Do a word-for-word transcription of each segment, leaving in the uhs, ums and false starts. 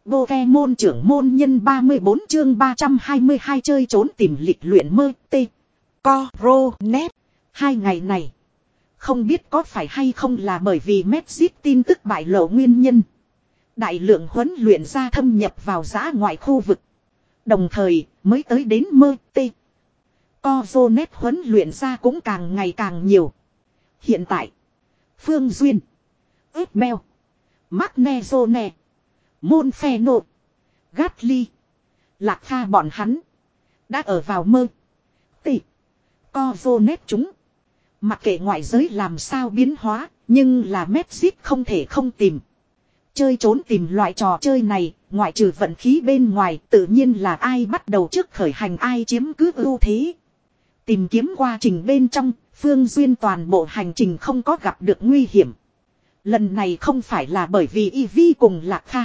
Pokemon trưởng môn nhân ba mươi bốn chương ba trăm hai mươi hai chơi trốn tìm lịch luyện mơ tê. Coronet. Hai ngày này. Không biết có phải hay không là bởi vì Messi tin tức bại lộ nguyên nhân. Đại lượng huấn luyện ra thâm nhập vào dã ngoại khu vực. Đồng thời mới tới đến mơ tê. Coronet huấn luyện ra cũng càng ngày càng nhiều. Hiện tại. Phương Duyên. ướp meo. Magnezone. Môn phe nộ. Gatly. Lạc Kha bọn hắn. Đã ở vào mơ. Tị. Co vô nét chúng. Mặc kệ ngoại giới làm sao biến hóa. Nhưng là Messi không thể không tìm. Chơi trốn tìm loại trò chơi này. Ngoại trừ vận khí bên ngoài. Tự nhiên là ai bắt đầu trước khởi hành ai chiếm cứ ưu thế. Tìm kiếm quá trình bên trong. Phương Duyên toàn bộ hành trình không có gặp được nguy hiểm. Lần này không phải là bởi vì Eevee cùng Lạc Kha.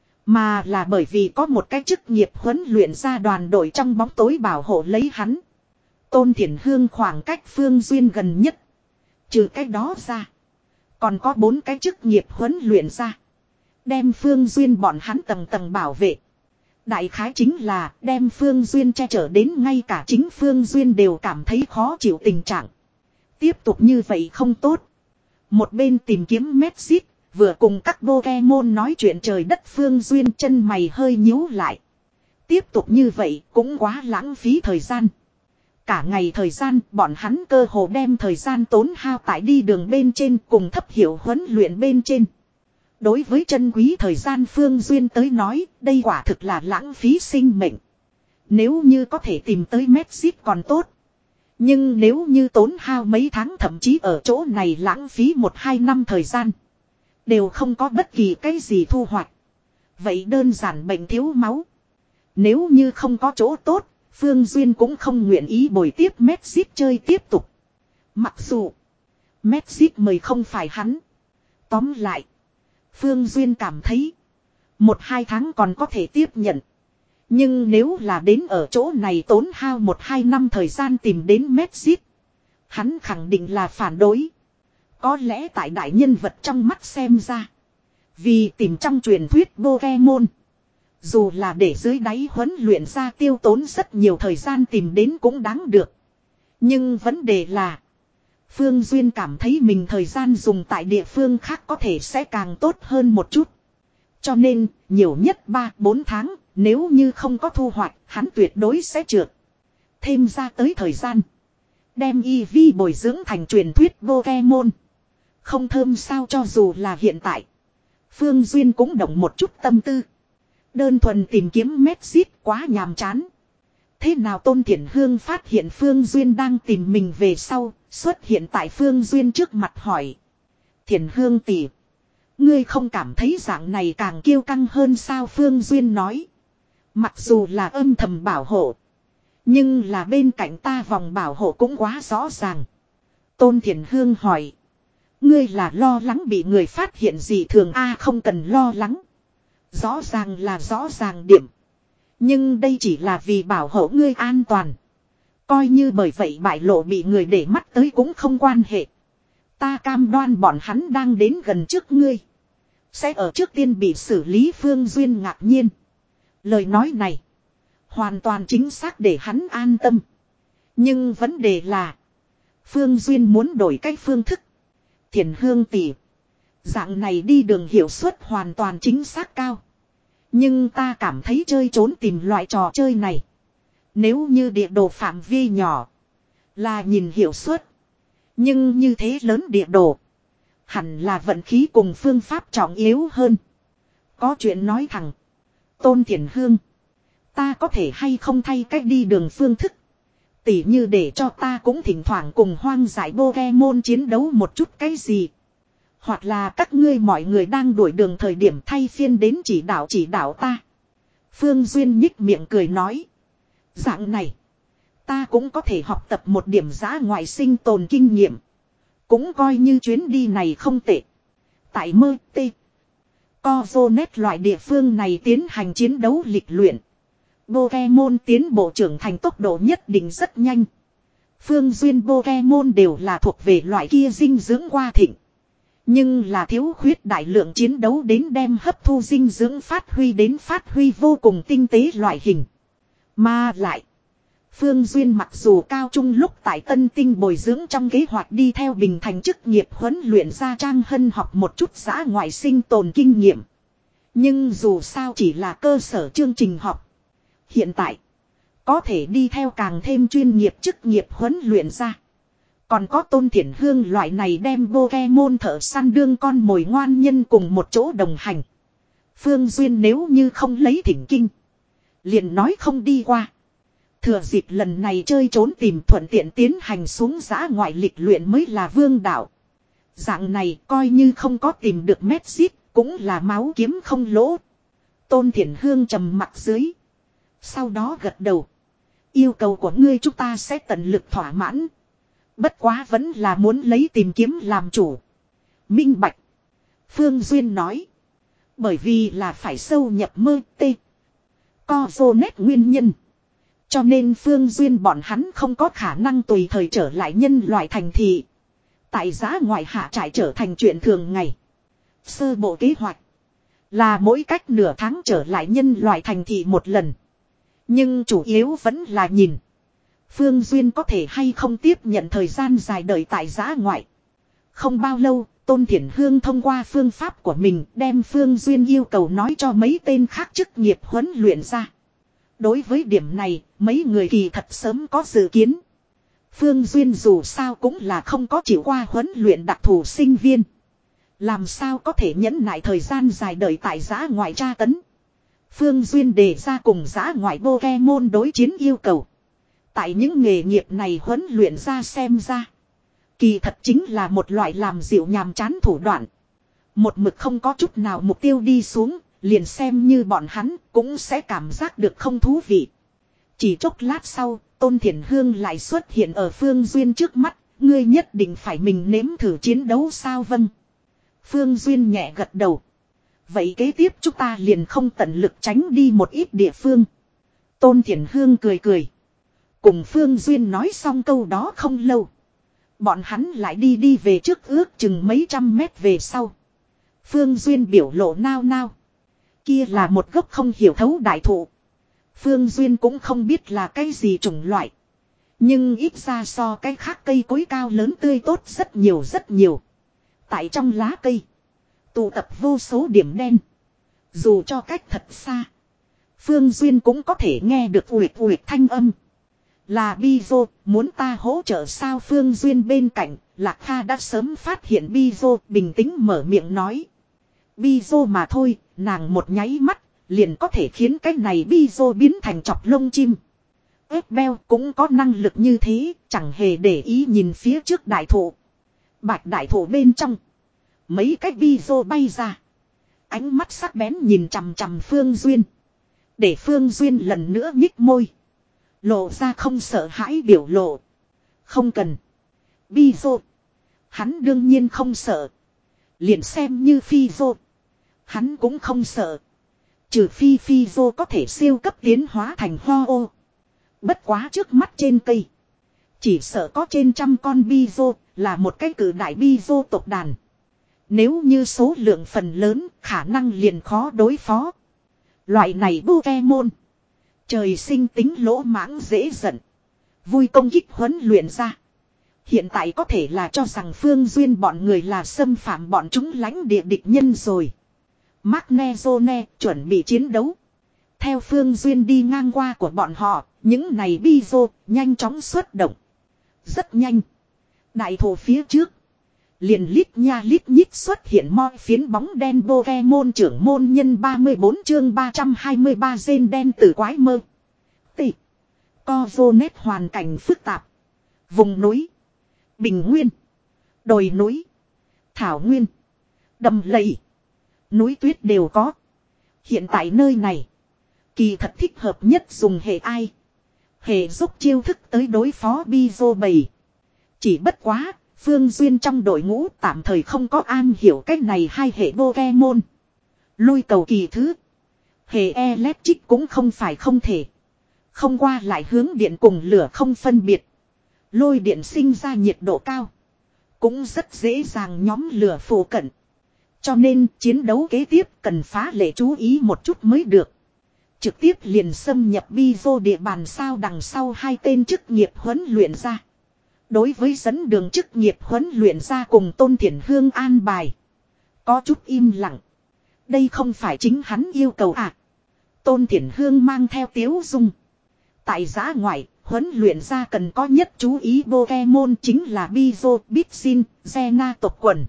Mà là bởi vì có một cái chức nghiệp huấn luyện ra đoàn đội trong bóng tối bảo hộ lấy hắn. Tôn Thiển Hương khoảng cách Phương Duyên gần nhất. Trừ cái đó ra. Còn có bốn cái chức nghiệp huấn luyện ra. Đem Phương Duyên bọn hắn tầng tầng bảo vệ. Đại khái chính là đem Phương Duyên che chở đến ngay cả chính Phương Duyên đều cảm thấy khó chịu tình trạng. Tiếp tục như vậy không tốt. Một bên tìm kiếm Messi. Vừa cùng các Pokemon nói chuyện trời đất Phương Duyên chân mày hơi nhíu lại. Tiếp tục như vậy cũng quá lãng phí thời gian. Cả ngày thời gian bọn hắn cơ hồ đem thời gian tốn hao tại đi đường bên trên cùng thấp hiệu huấn luyện bên trên. Đối với chân quý thời gian Phương Duyên tới nói đây quả thực là lãng phí sinh mệnh. Nếu như có thể tìm tới Messi còn tốt. Nhưng nếu như tốn hao mấy tháng thậm chí ở chỗ này lãng phí một hai năm thời gian. Đều không có bất kỳ cái gì thu hoạch. Vậy đơn giản bệnh thiếu máu. Nếu như không có chỗ tốt, Phương Duyên cũng không nguyện ý bồi tiếp Messi chơi tiếp tục. Mặc dù Messi mời không phải hắn. Tóm lại, Phương Duyên cảm thấy một hai tháng còn có thể tiếp nhận. Nhưng nếu là đến ở chỗ này tốn hao một hai năm thời gian tìm đến Messi, hắn khẳng định là phản đối. Có lẽ tại đại nhân vật trong mắt xem ra. Vì tìm trong truyền thuyết Pokemon. Dù là để dưới đáy huấn luyện ra tiêu tốn rất nhiều thời gian tìm đến cũng đáng được. Nhưng vấn đề là. Phương Duyên cảm thấy mình thời gian dùng tại địa phương khác có thể sẽ càng tốt hơn một chút. Cho nên nhiều nhất ba bốn tháng. Nếu như không có thu hoạch hắn tuyệt đối sẽ trượt. Thêm ra tới thời gian. Đem Eevee bồi dưỡng thành truyền thuyết Pokemon. Không thơm sao cho dù là hiện tại. Phương Duyên cũng động một chút tâm tư. Đơn thuần tìm kiếm Messi quá nhàm chán. Thế nào Tôn Thiển Hương phát hiện Phương Duyên đang tìm mình về sau. Xuất hiện tại Phương Duyên trước mặt hỏi. Thiển Hương tỷ. Ngươi không cảm thấy dạng này càng kiêu căng hơn sao Phương Duyên nói. Mặc dù là âm thầm bảo hộ. Nhưng là bên cạnh ta vòng bảo hộ cũng quá rõ ràng. Tôn Thiển Hương hỏi. Ngươi là lo lắng bị người phát hiện gì thường a không cần lo lắng. Rõ ràng là rõ ràng điểm. Nhưng đây chỉ là vì bảo hộ ngươi an toàn. Coi như bởi vậy bại lộ bị người để mắt tới cũng không quan hệ. Ta cam đoan bọn hắn đang đến gần trước ngươi. Sẽ ở trước tiên bị xử lý Phương Duyên ngạc nhiên. Lời nói này. Hoàn toàn chính xác để hắn an tâm. Nhưng vấn đề là. Phương Duyên muốn đổi cách phương thức. Thiển Hương tỷ. Dạng này đi đường hiệu suất hoàn toàn chính xác cao. Nhưng ta cảm thấy chơi trốn tìm loại trò chơi này. Nếu như địa đồ phạm vi nhỏ. Là nhìn hiệu suất. Nhưng như thế lớn địa đồ. Hẳn là vận khí cùng phương pháp trọng yếu hơn. Có chuyện nói thẳng. Tôn Thiển Hương. Ta có thể hay không thay cách đi đường phương thức. Tỉ như để cho ta cũng thỉnh thoảng cùng hoang dại Pokemon chiến đấu một chút cái gì. Hoặc là các ngươi mọi người đang đuổi đường thời điểm thay phiên đến chỉ đạo chỉ đạo ta. Phương Duyên nhích miệng cười nói. Dạng này. Ta cũng có thể học tập một điểm dã ngoại sinh tồn kinh nghiệm. Cũng coi như chuyến đi này không tệ. Tại mơ tê. Coronet loại địa phương này tiến hành chiến đấu lịch luyện. Pokemon tiến bộ trưởng thành tốc độ nhất định rất nhanh. Phương Duyên Pokemon đều là thuộc về loại kia dinh dưỡng qua thịnh. Nhưng là thiếu khuyết đại lượng chiến đấu đến đem hấp thu dinh dưỡng phát huy đến phát huy vô cùng tinh tế loại hình. Mà lại. Phương Duyên mặc dù cao trung lúc tại Tân Tinh bồi dưỡng trong kế hoạch đi theo Bình Thành chức nghiệp huấn luyện ra Trang Hân học một chút dã ngoại sinh tồn kinh nghiệm. Nhưng dù sao chỉ là cơ sở chương trình học. Hiện tại. Có thể đi theo càng thêm chuyên nghiệp chức nghiệp huấn luyện ra. Còn có Tôn Thiển Hương loại này đem Pokemon thợ săn đương con mồi ngoan nhân cùng một chỗ đồng hành. Phương Duyên nếu như không lấy thỉnh kinh. Liền nói không đi qua. Thừa dịp lần này chơi trốn tìm thuận tiện tiến hành xuống giã ngoại lịch luyện mới là vương đạo. Dạng này coi như không có tìm được mét xít cũng là máu kiếm không lỗ. Tôn Thiển Hương trầm mặt dưới. Sau đó gật đầu. Yêu cầu của ngươi chúng ta sẽ tận lực thỏa mãn. Bất quá vẫn là muốn lấy tìm kiếm làm chủ. Minh bạch. Phương Duyên nói. Bởi vì là phải sâu nhập mơ tê. Co vô nét nguyên nhân. Cho nên Phương Duyên bọn hắn không có khả năng tùy thời trở lại nhân loại thành thị. Tại giã ngoại hạ trại trở thành chuyện thường ngày. Sơ bộ kế hoạch. Là mỗi cách nửa tháng trở lại nhân loại thành thị một lần. Nhưng chủ yếu vẫn là nhìn. Phương Duyên có thể hay không tiếp nhận thời gian dài đợi tại giã ngoại. Không bao lâu, Tôn Thiển Hương thông qua phương pháp của mình đem Phương Duyên yêu cầu nói cho mấy tên khác chức nghiệp huấn luyện ra. Đối với điểm này, mấy người kỳ thật sớm có dự kiến. Phương Duyên dù sao cũng là không có chịu qua huấn luyện đặc thù sinh viên. Làm sao có thể nhẫn nại thời gian dài đợi tại giã ngoại tra tấn. Phương Duyên đề ra cùng giã ngoại Pokemon đối chiến yêu cầu. Tại những nghề nghiệp này huấn luyện ra xem ra. Kỳ thật chính là một loại làm dịu nhàm chán thủ đoạn. Một mực không có chút nào mục tiêu đi xuống, liền xem như bọn hắn cũng sẽ cảm giác được không thú vị. Chỉ chốc lát sau, Tôn Thiển Hương lại xuất hiện ở Phương Duyên trước mắt, ngươi nhất định phải mình nếm thử chiến đấu sao vâng. Phương Duyên nhẹ gật đầu. Vậy kế tiếp chúng ta liền không tận lực tránh đi một ít địa phương. Tôn Thiển Hương cười cười. Cùng Phương Duyên nói xong câu đó không lâu. Bọn hắn lại đi đi về trước ước chừng mấy trăm mét về sau. Phương Duyên biểu lộ nao nao. Kia là một gốc không hiểu thấu đại thụ. Phương Duyên cũng không biết là cái gì chủng loại. Nhưng ít ra so cái khác cây cối cao lớn tươi tốt rất nhiều rất nhiều. Tại trong lá cây. Tụ tập vô số điểm đen. Dù cho cách thật xa. Phương Duyên cũng có thể nghe được uỵt uỵt thanh âm. Là Bizo, muốn ta hỗ trợ sao Phương Duyên bên cạnh, Lạc Kha đã sớm phát hiện Bizo, bình tĩnh mở miệng nói. Bizo mà thôi, nàng một nháy mắt, liền có thể khiến cái này Bizo biến thành chọc lông chim. Esbel cũng có năng lực như thế, chẳng hề để ý nhìn phía trước đại thụ. Bạch đại thụ bên trong. Mấy cái Bizo bay ra. Ánh mắt sắc bén nhìn chằm chằm Phương Duyên. Để Phương Duyên lần nữa nhích môi. Lộ ra không sợ hãi biểu lộ. Không cần. Bizo. Hắn đương nhiên không sợ. Liền xem như Fizo. Hắn cũng không sợ. Trừ phi Fizo có thể siêu cấp tiến hóa thành Ho ô. Bất quá trước mắt trên cây. Chỉ sợ có trên trăm con Bizo là một cái cử đại Bizo tộc đàn. Nếu như số lượng phần lớn khả năng liền khó đối phó. Loại này Pokemon. Trời sinh tính lỗ mãng dễ giận. Vui công kích huấn luyện ra. Hiện tại có thể là cho rằng Phương Duyên bọn người là xâm phạm bọn chúng lãnh địa địch nhân rồi. Magnezone chuẩn bị chiến đấu. Theo Phương Duyên đi ngang qua của bọn họ, những này Bizo nhanh chóng xuất động. Rất nhanh. Đại thổ phía trước. Liền lít nha lít nhít xuất hiện moi phiến bóng đen Pokemon trưởng môn nhân ba mươi bốn chương ba trăm hai mươi ba gen đen tử quái mơ. Tị. Co vô nét hoàn cảnh phức tạp. Vùng núi. Bình nguyên. Đồi núi. Thảo nguyên. Đầm lầy. Núi tuyết đều có. Hiện tại nơi này. Kỳ thật thích hợp nhất dùng hệ ai. Hệ giúp chiêu thức tới đối phó Bizo bầy. Chỉ bất quá. Phương Duyên trong đội ngũ tạm thời không có an hiểu cách này hai hệ Pokemon. Lôi cầu kỳ thứ. Hệ electric cũng không phải không thể. Không qua lại hướng điện cùng lửa không phân biệt. Lôi điện sinh ra nhiệt độ cao. cũng rất dễ dàng nhóm lửa phụ cận. Cho nên chiến đấu kế tiếp cần phá lệ chú ý một chút mới được. Trực tiếp liền xâm nhập bi vô địa bàn sao đằng sau hai tên chức nghiệp huấn luyện ra. Đối với dẫn đường chức nghiệp huấn luyện ra cùng Tôn Thiển Hương an bài. Có chút im lặng. Đây không phải chính hắn yêu cầu à. Tôn Thiển Hương mang theo Tiếu Dung. Tại giã ngoại, huấn luyện ra cần có nhất chú ý Pokemon chính là Bizo, Bitsin, Zena tộc quần.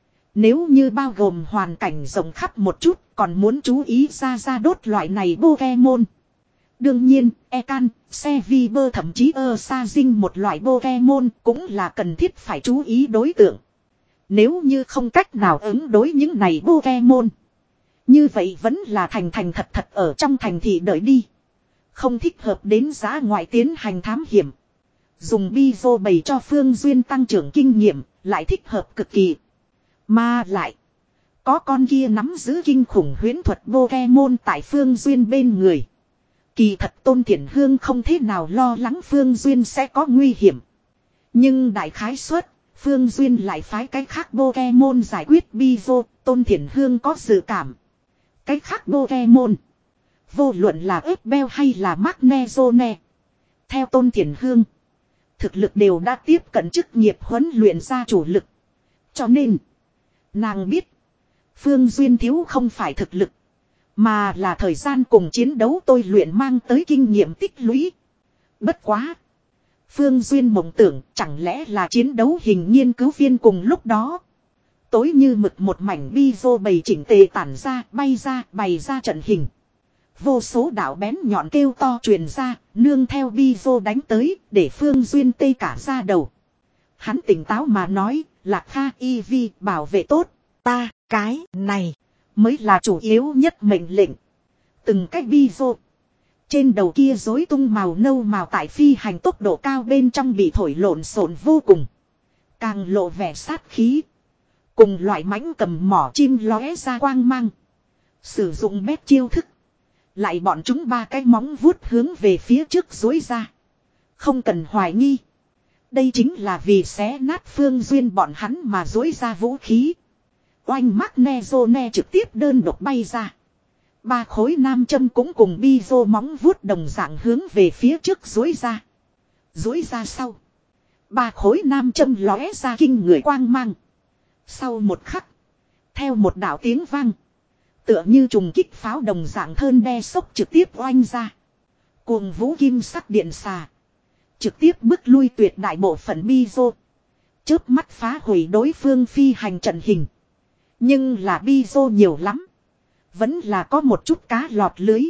Nếu như bao gồm hoàn cảnh rộng khắp một chút, còn muốn chú ý ra ra đốt loại này Pokemon. Đương nhiên, Ekan, Seviber thậm chí Ursazing một loại Pokemon cũng là cần thiết phải chú ý đối tượng. Nếu như không cách nào ứng đối những này Pokemon, như vậy vẫn là thành thành thật thật ở trong thành thị đợi đi. Không thích hợp đến giã ngoại tiến hành thám hiểm. Dùng Bizo bày cho Phương Duyên tăng trưởng kinh nghiệm, lại thích hợp cực kỳ. Mà lại, có con kia nắm giữ kinh khủng huyễn thuật Pokemon tại Phương Duyên bên người. Kỳ thật Tôn Thiển Hương không thế nào lo lắng Phương Duyên sẽ có nguy hiểm. Nhưng đại khái suất, Phương Duyên lại phái cái khác Pokemon giải quyết Bizo, Tôn Thiển Hương có dự cảm. Cái khác Pokemon, vô luận là Epbel hay là Magnezone, theo Tôn Thiển Hương, thực lực đều đã tiếp cận chức nghiệp huấn luyện ra chủ lực. Cho nên, nàng biết, Phương Duyên thiếu không phải thực lực, mà là thời gian cùng chiến đấu tôi luyện mang tới kinh nghiệm tích lũy. Bất quá, Phương Duyên mộng tưởng chẳng lẽ là chiến đấu hình nghiên cứu viên cùng lúc đó. Tối như mực một mảnh Bizo bầy chỉnh tề tản ra, bay ra, bày ra trận hình. Vô số đạo bén nhọn kêu to truyền ra, nương theo Bizo đánh tới, để Phương Duyên tê cả ra đầu. Hắn tỉnh táo mà nói, Lạc Kha y vi bảo vệ tốt, ta, cái này, mới là chủ yếu nhất mệnh lệnh. Từng cách Bizo, trên đầu kia rối tung màu nâu màu tại phi hành tốc độ cao bên trong bị thổi lộn xộn vô cùng. Càng lộ vẻ sát khí. Cùng loại mãnh cầm mỏ chim lóe ra quang mang. Sử dụng bét chiêu thức. Lại bọn chúng ba cái móng vuốt hướng về phía trước dối ra. Không cần hoài nghi. Đây chính là vì xé nát Phương Duyên bọn hắn mà dối ra vũ khí. Oanh Magnezone trực tiếp đơn độc bay ra. Ba khối nam châm cũng cùng Bizo móng vuốt đồng dạng hướng về phía trước dối ra. Dối ra sau. Ba khối nam châm lóe ra kinh người quang mang. Sau một khắc, theo một đạo tiếng vang, tựa như trùng kích pháo đồng dạng thơn đe sốc trực tiếp oanh ra. Cuồng vũ kim sắc điện xà, trực tiếp bước lui tuyệt đại bộ phận Bizo. Chớp mắt phá hủy đối phương phi hành trận hình. Nhưng là Bizo nhiều lắm, vẫn là có một chút cá lọt lưới.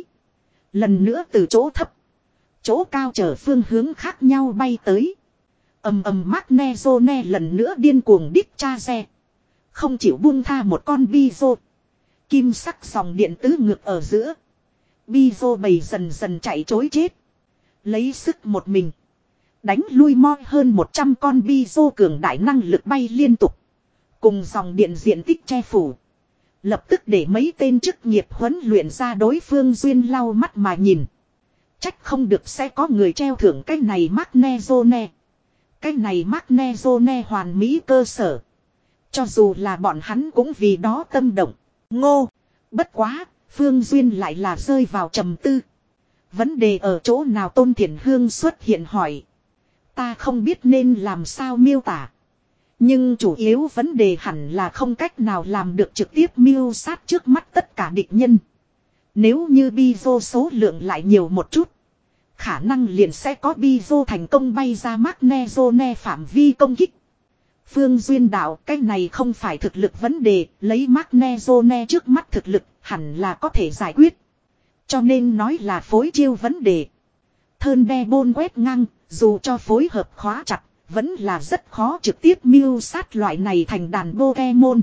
Lần nữa từ chỗ thấp, chỗ cao trở phương hướng khác nhau bay tới. Ầm ầm Magnezone lần nữa điên cuồng đít cha xe. Không chịu buông tha một con Bizo. Kim sắc dòng điện tứ ngược ở giữa. Bizo bầy dần dần chạy trối chết. Lấy sức một mình, đánh lui moi hơn một trăm con Bizo cường đại năng lực bay liên tục. Cùng dòng điện diện tích che phủ. Lập tức để mấy tên chức nghiệp huấn luyện ra đối phương Duyên lau mắt mà nhìn. Trách không được sẽ có người treo thưởng cái này Magnezone. Cái này Magnezone hoàn mỹ cơ sở. Cho dù là bọn hắn cũng vì đó tâm động. Ngô. Bất quá, Phương Duyên lại là rơi vào trầm tư. Vấn đề ở chỗ nào Tôn Thiển Hương xuất hiện hỏi. Ta không biết nên làm sao miêu tả. Nhưng chủ yếu vấn đề hẳn là không cách nào làm được trực tiếp miêu sát trước mắt tất cả địch nhân. Nếu như Bizo số lượng lại nhiều một chút, khả năng liền sẽ có Bizo thành công bay ra Magnezone phạm vi công kích. Phương Duyên đạo cái này không phải thực lực vấn đề, lấy Magnezone trước mắt thực lực hẳn là có thể giải quyết. Cho nên nói là phối chiêu vấn đề. Thơn đe bôn quét ngang, dù cho phối hợp khóa chặt, vẫn là rất khó trực tiếp mưu sát loại này thành đàn Pokemon.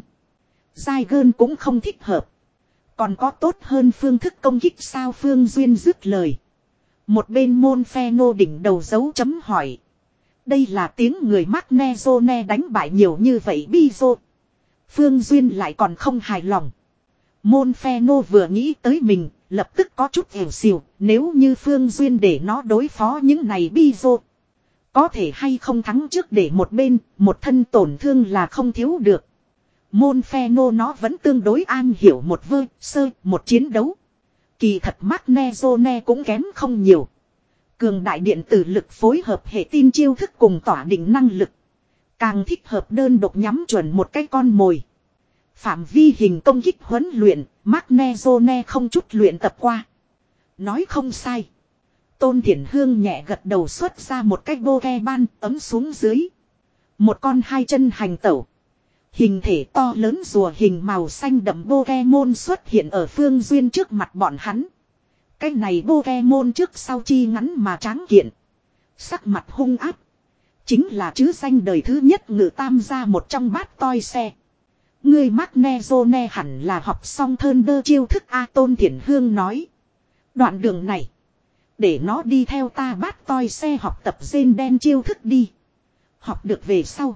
Zygon cũng không thích hợp. Còn có tốt hơn phương thức công kích sao Phương Duyên dứt lời. Một bên môn phe nô đỉnh đầu dấu chấm hỏi. Đây là tiếng người Magnezone đánh bại nhiều như vậy Bizo. Phương Duyên lại còn không hài lòng. Môn phe nô vừa nghĩ tới mình, lập tức có chút ẻo xìu. Nếu như Phương Duyên để nó đối phó những này Bizo, Có thể hay không thắng trước để một bên, một thân tổn thương là không thiếu được. Môn phe nô nó vẫn tương đối an hiểu một vơ, sơ, một chiến đấu. Kỳ thật Magnezone cũng kém không nhiều. Cường đại điện tử lực phối hợp hệ tin chiêu thức cùng tỏa định năng lực. Càng thích hợp đơn độc nhắm chuẩn một cái con mồi. Phạm vi hình công kích huấn luyện, Magnezone không chút luyện tập qua. Nói không sai. Tôn Thiển Hương nhẹ gật đầu xuất ra một cái Pokemon ấm xuống dưới. Một con hai chân hành tẩu. Hình thể to lớn rùa hình màu xanh đậm Pokemon xuất hiện ở Phương Duyên trước mặt bọn hắn. Cái này Pokemon trước sau chi ngắn mà tráng kiện. Sắc mặt hung áp. Chính là chứ danh đời thứ nhất ngự tam gia một trong bát toi xe. Người Magnezone hẳn là học xong Thunder chiêu thức A, Tôn Thiển Hương nói. Đoạn đường này. Để nó đi theo ta bát toi xe học tập rên đen chiêu thức đi. Học được về sau.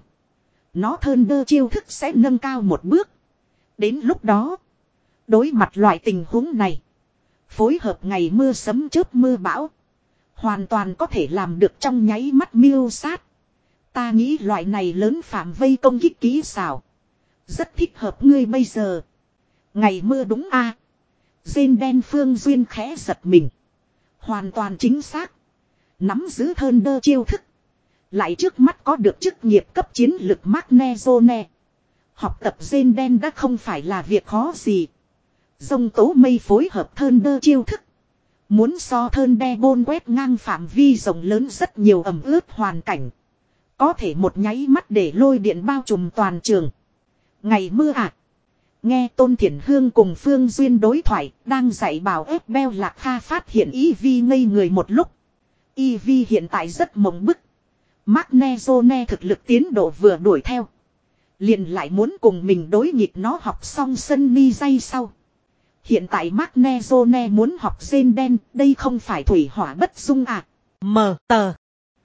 Nó Thunder chiêu thức sẽ nâng cao một bước. Đến lúc đó. Đối mặt loại tình huống này. Phối hợp ngày mưa sấm chớp mưa bão. Hoàn toàn có thể làm được trong nháy mắt miêu sát. Ta nghĩ loại này lớn phạm vây công kích kỹ xảo. Rất thích hợp ngươi bây giờ. Ngày mưa đúng a à. Rên đen Phương Duyên khẽ giật mình. Hoàn toàn chính xác. Nắm giữ Thunder chiêu thức. Lại trước mắt có được chức nghiệp cấp chiến lực Magnezone. Học tập rên đen đã không phải là việc khó gì. Dông tố mây phối hợp Thunder chiêu thức. Muốn so Thunder bôn quét ngang phạm vi rộng lớn rất nhiều ẩm ướt hoàn cảnh. Có thể một nháy mắt để lôi điện bao trùm toàn trường. Ngày mưa à. Nghe Tôn Thiển Hương cùng Phương Duyên đối thoại. Đang dạy bảo ép beo Lạc Kha phát hiện Eevee ngây người một lúc. Eevee hiện tại rất mộng bức. Magnezone thực lực tiến độ vừa đuổi theo. Liền lại muốn cùng mình đối nghịch nó học xong sân mi dây sau. Hiện tại Magnezone muốn học rên đen. Đây không phải thủy hỏa bất dung à. Mờ tờ.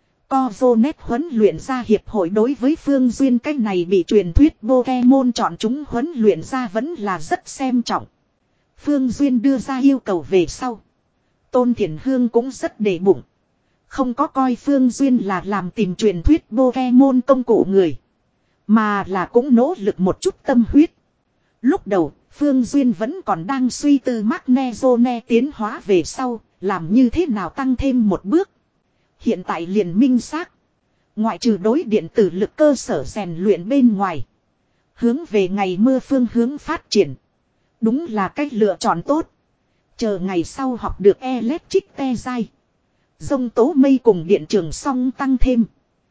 Cozonet huấn luyện ra hiệp hội đối với Phương Duyên cái này bị truyền thuyết Pokemon chọn chúng huấn luyện ra vẫn là rất xem trọng. Phương Duyên đưa ra yêu cầu về sau. Tôn Thiển Hương cũng rất để bụng. Không có coi Phương Duyên là làm tìm truyền thuyết Pokemon công cụ người. Mà là cũng nỗ lực một chút tâm huyết. Lúc đầu, Phương Duyên vẫn còn đang suy tư Magnezone tiến hóa về sau, làm như thế nào tăng thêm một bước. Hiện tại liền minh xác. Ngoại trừ đối điện tử lực cơ sở rèn luyện bên ngoài. Hướng về ngày mưa phương hướng phát triển. Đúng là cách lựa chọn tốt. Chờ ngày sau học được Electric te dai. Dông tố mây cùng điện trường song tăng thêm.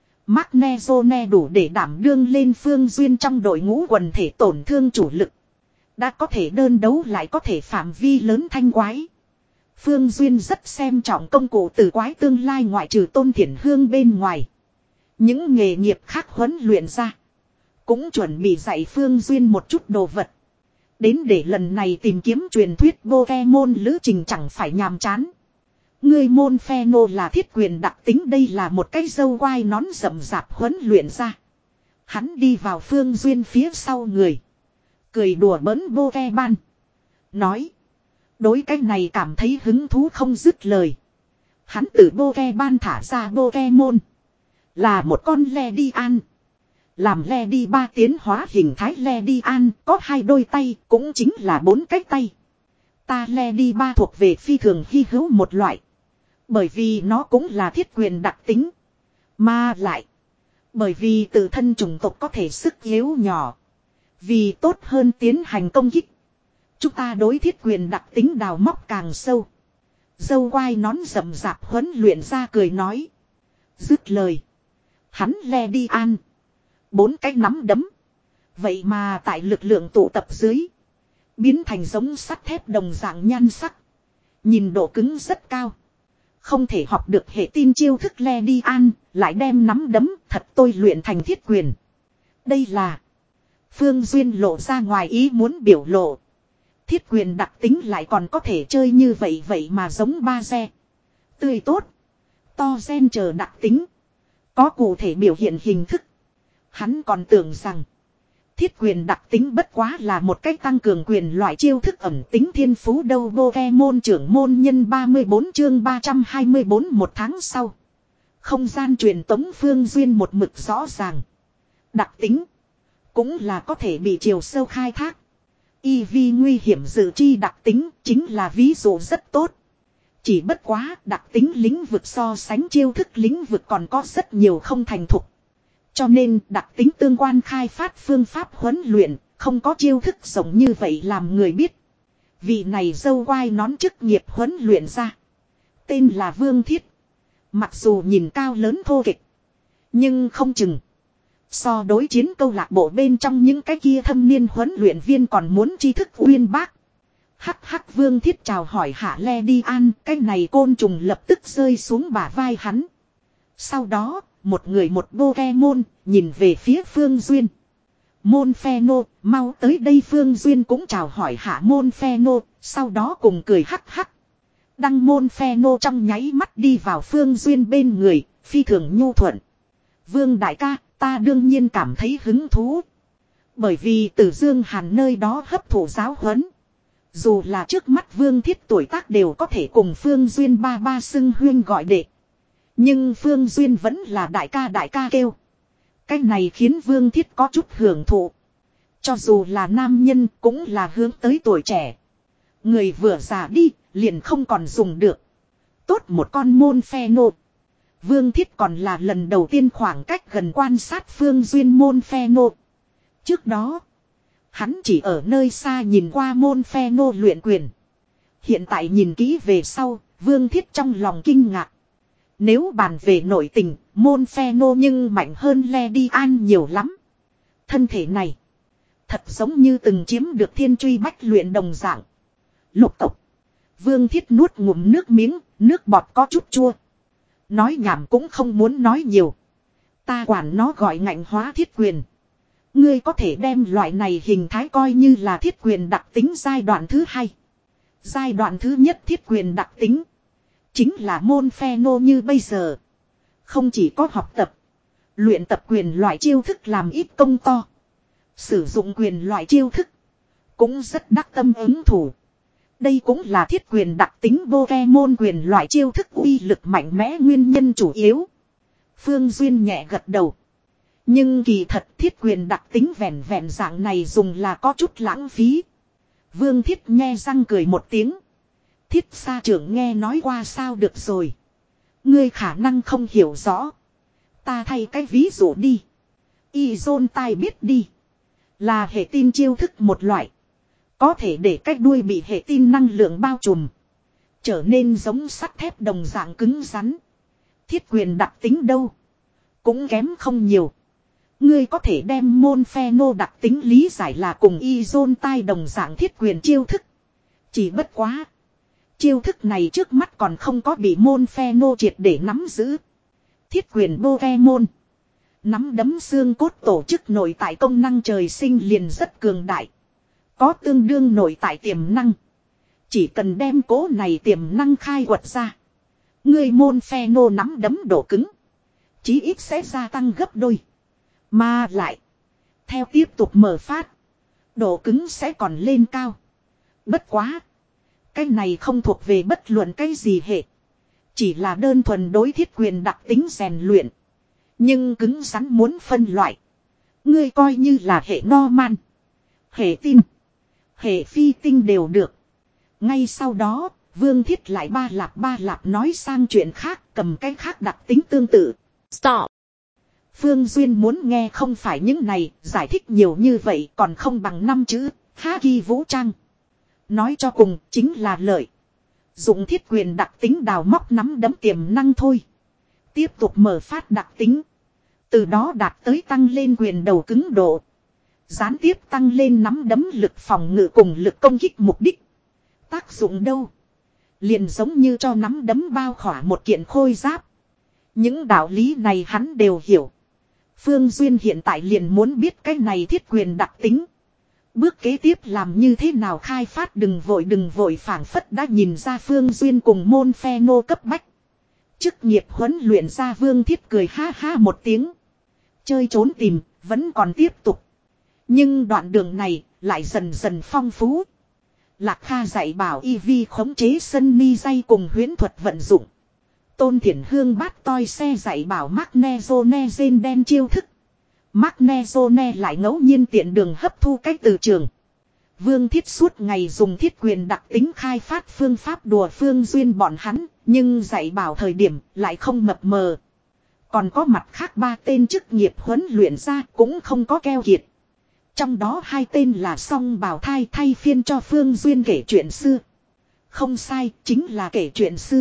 Magnezone đủ để đảm đương lên Phương Duyên trong đội ngũ quần thể tổn thương chủ lực. Đã có thể đơn đấu lại có thể phạm vi lớn thanh quái. Phương Duyên rất xem trọng công cụ từ quái tương lai ngoại trừ Tôn Thiển Hương bên ngoài. Những nghề nghiệp khác huấn luyện ra. Cũng chuẩn bị dạy Phương Duyên một chút đồ vật. Đến để lần này tìm kiếm truyền thuyết Pokemon lữ trình chẳng phải nhàm chán. Người môn phe nô là thiết quyền đặc tính, đây là một cái dâu quai nón rậm rạp huấn luyện ra. Hắn đi vào Phương Duyên phía sau người. Cười đùa bỡn Pokemon. Nói. Đối cái này cảm thấy hứng thú không dứt lời. Hắn từ Pokemon thả ra Pokemon. Là một con Ledian. Làm Lediba tiến hóa hình thái Ledian có hai đôi tay cũng chính là bốn cái tay. Ta Lediba thuộc về phi thường hy hữu một loại. Bởi vì nó cũng là thiết quyền đặc tính. Mà lại. Bởi vì tự thân chủng tộc có thể sức yếu nhỏ. Vì tốt hơn tiến hành công kích. Chúng ta đối thiết quyền đặc tính đào móc càng sâu. Dâu quai nón rậm rạp huấn luyện ra cười nói. Dứt lời. Hắn le đi an. Bốn cái nắm đấm. Vậy mà tại lực lượng tụ tập dưới. Biến thành giống sắt thép đồng dạng nhan sắc. Nhìn độ cứng rất cao. Không thể học được hệ tin chiêu thức le đi an. Lại đem nắm đấm thật tôi luyện thành thiết quyền. Đây là. Phương Duyên lộ ra ngoài ý muốn biểu lộ. Thiết quyền đặc tính lại còn có thể chơi như vậy vậy mà giống ba xe. Tươi tốt. To gen chờ đặc tính. Có cụ thể biểu hiện hình thức. Hắn còn tưởng rằng. Thiết quyền đặc tính bất quá là một cách tăng cường quyền loại chiêu thức ẩm tính thiên phú đâu. Pokemon trưởng môn nhân ba mươi bốn chương ba trăm hai mươi bốn một tháng sau. Không gian truyền tống Phương Duyên một mực rõ ràng. Đặc tính. Cũng là có thể bị chiều sâu khai thác. Y vi nguy hiểm dự chi đặc tính chính là ví dụ rất tốt. Chỉ bất quá đặc tính lĩnh vực so sánh chiêu thức lĩnh vực còn có rất nhiều không thành thục. Cho nên đặc tính tương quan khai phát phương pháp huấn luyện không có chiêu thức giống như vậy làm người biết. Vị này dâu quai nón chức nghiệp huấn luyện ra. Tên là Vương Thiết. Mặc dù nhìn cao lớn thô kịch. Nhưng không chừng. So đối chiến câu lạc bộ bên trong những cái kia thâm niên huấn luyện viên còn muốn tri thức uyên bác. Hắc hắc Vương Thiết chào hỏi Hạ Le Đi An. Cái này côn trùng lập tức rơi xuống bả vai hắn. Sau đó một người một Pokemon nhìn về phía Phương Duyên. Môn Pheno mau tới đây. Phương Duyên cũng chào hỏi Hạ Môn Pheno. Sau đó cùng cười hắc hắc. Đăng Môn Pheno trong nháy mắt đi vào Phương Duyên bên người. Phi thường nhu thuận. Vương đại ca, ta đương nhiên cảm thấy hứng thú. Bởi vì từ Dương Hàn nơi đó hấp thụ giáo huấn. Dù là trước mắt Vương Thiết tuổi tác đều có thể cùng Phương Duyên ba ba xưng huyên gọi đệ. Nhưng Phương Duyên vẫn là đại ca đại ca kêu. Cái này khiến Vương Thiết có chút hưởng thụ. Cho dù là nam nhân cũng là hướng tới tuổi trẻ. Người vừa già đi liền không còn dùng được. Tốt một con Môn Pheno. Vương Thiết còn là lần đầu tiên khoảng cách gần quan sát Phương Duyên Môn Pheno. Trước đó, hắn chỉ ở nơi xa nhìn qua Môn Pheno luyện quyền. Hiện tại nhìn kỹ về sau, Vương Thiết trong lòng kinh ngạc. Nếu bàn về nội tình, Môn Pheno nhưng mạnh hơn Lady An nhiều lắm. Thân thể này, thật giống như từng chiếm được thiên truy bách luyện đồng dạng. Lục tộc. Vương Thiết nuốt ngụm nước miếng, nước bọt có chút chua. Nói nhảm cũng không muốn nói nhiều. Ta quản nó gọi ngạnh hóa thiết quyền. Ngươi có thể đem loại này hình thái coi như là thiết quyền đặc tính giai đoạn thứ hai. Giai đoạn thứ nhất thiết quyền đặc tính. Chính là Môn Pheno như bây giờ. Không chỉ có học tập. Luyện tập quyền loại chiêu thức làm ít công to. Sử dụng quyền loại chiêu thức. Cũng rất đắc tâm ứng thủ. Đây cũng là thiết quyền đặc tính Pokemon quyền loại chiêu thức uy lực mạnh mẽ nguyên nhân chủ yếu. Phương Duyên nhẹ gật đầu. Nhưng kỳ thật thiết quyền đặc tính vẹn vẹn dạng này dùng là có chút lãng phí. Vương Thiết nghe răng cười một tiếng. Thiết xa trưởng nghe nói qua sao được rồi. Ngươi khả năng không hiểu rõ. Ta thay cái ví dụ đi. Y-zone tai biết đi. Là hệ tin chiêu thức một loại. Có thể để cách đuôi bị hệ tin năng lượng bao trùm. Trở nên giống sắt thép đồng dạng cứng rắn. Thiết quyền đặc tính đâu. Cũng kém không nhiều. Ngươi có thể đem Môn Pheno đặc tính lý giải là cùng Y-zone tai đồng dạng thiết quyền chiêu thức. Chỉ bất quá. Chiêu thức này trước mắt còn không có bị Môn Pheno triệt để nắm giữ. Thiết quyền Pokemon. Nắm đấm xương cốt tổ chức nội tại công năng trời sinh liền rất cường đại. Có tương đương nội tại tiềm năng. Chỉ cần đem cố này tiềm năng khai quật ra. Người Môn Pheno nắm đấm độ cứng. Chí ít sẽ gia tăng gấp đôi. Mà lại. Theo tiếp tục mở phát. Độ cứng sẽ còn lên cao. Bất quá. Cái này không thuộc về bất luận cái gì hệ. Chỉ là đơn thuần đối thiết quyền đặc tính rèn luyện. Nhưng cứng rắn muốn phân loại. Ngươi coi như là hệ Norman. Hệ tin. Hệ phi tinh đều được. Ngay sau đó, Vương Thiết lại ba lạp ba lạp nói sang chuyện khác, cầm cái khác đặc tính tương tự. Stop. Phương Duyên muốn nghe không phải những này, giải thích nhiều như vậy còn không bằng năm chữ, Haki vũ trang. Nói cho cùng, chính là lợi. Dụng thiết quyền đặc tính đào móc nắm đấm tiềm năng thôi. Tiếp tục mở phát đặc tính. Từ đó đạt tới tăng lên quyền đầu cứng độ. Gián tiếp tăng lên nắm đấm lực phòng ngự cùng lực công kích mục đích. Tác dụng đâu? Liền giống như cho nắm đấm bao khỏa một kiện khôi giáp. Những đạo lý này hắn đều hiểu. Phương Duyên hiện tại liền muốn biết cái này thiết quyền đặc tính. Bước kế tiếp làm như thế nào khai phát đừng vội đừng vội phảng phất đã nhìn ra Phương Duyên cùng Môn Pheno cấp bách. Chức nghiệp huấn luyện ra Vương Thiết cười ha ha một tiếng. Chơi trốn tìm, vẫn còn tiếp tục. Nhưng đoạn đường này, lại dần dần phong phú. Lạc Kha dạy bảo y vi khống chế sân mi dây cùng huyễn thuật vận dụng. Tôn Thiển Hương bát toi xe dạy bảo Magnezone gen đen chiêu thức. Magnezone lại ngẫu nhiên tiện đường hấp thu cách từ trường. Vương Thiết suốt ngày dùng thiết quyền đặc tính khai phát phương pháp đùa Phương Duyên bọn hắn, nhưng dạy bảo thời điểm lại không mập mờ. Còn có mặt khác ba tên chức nghiệp huấn luyện ra cũng không có keo kiệt. Trong đó hai tên là song bào thai thay phiên cho Phương Duyên kể chuyện xưa. Không sai, chính là kể chuyện xưa.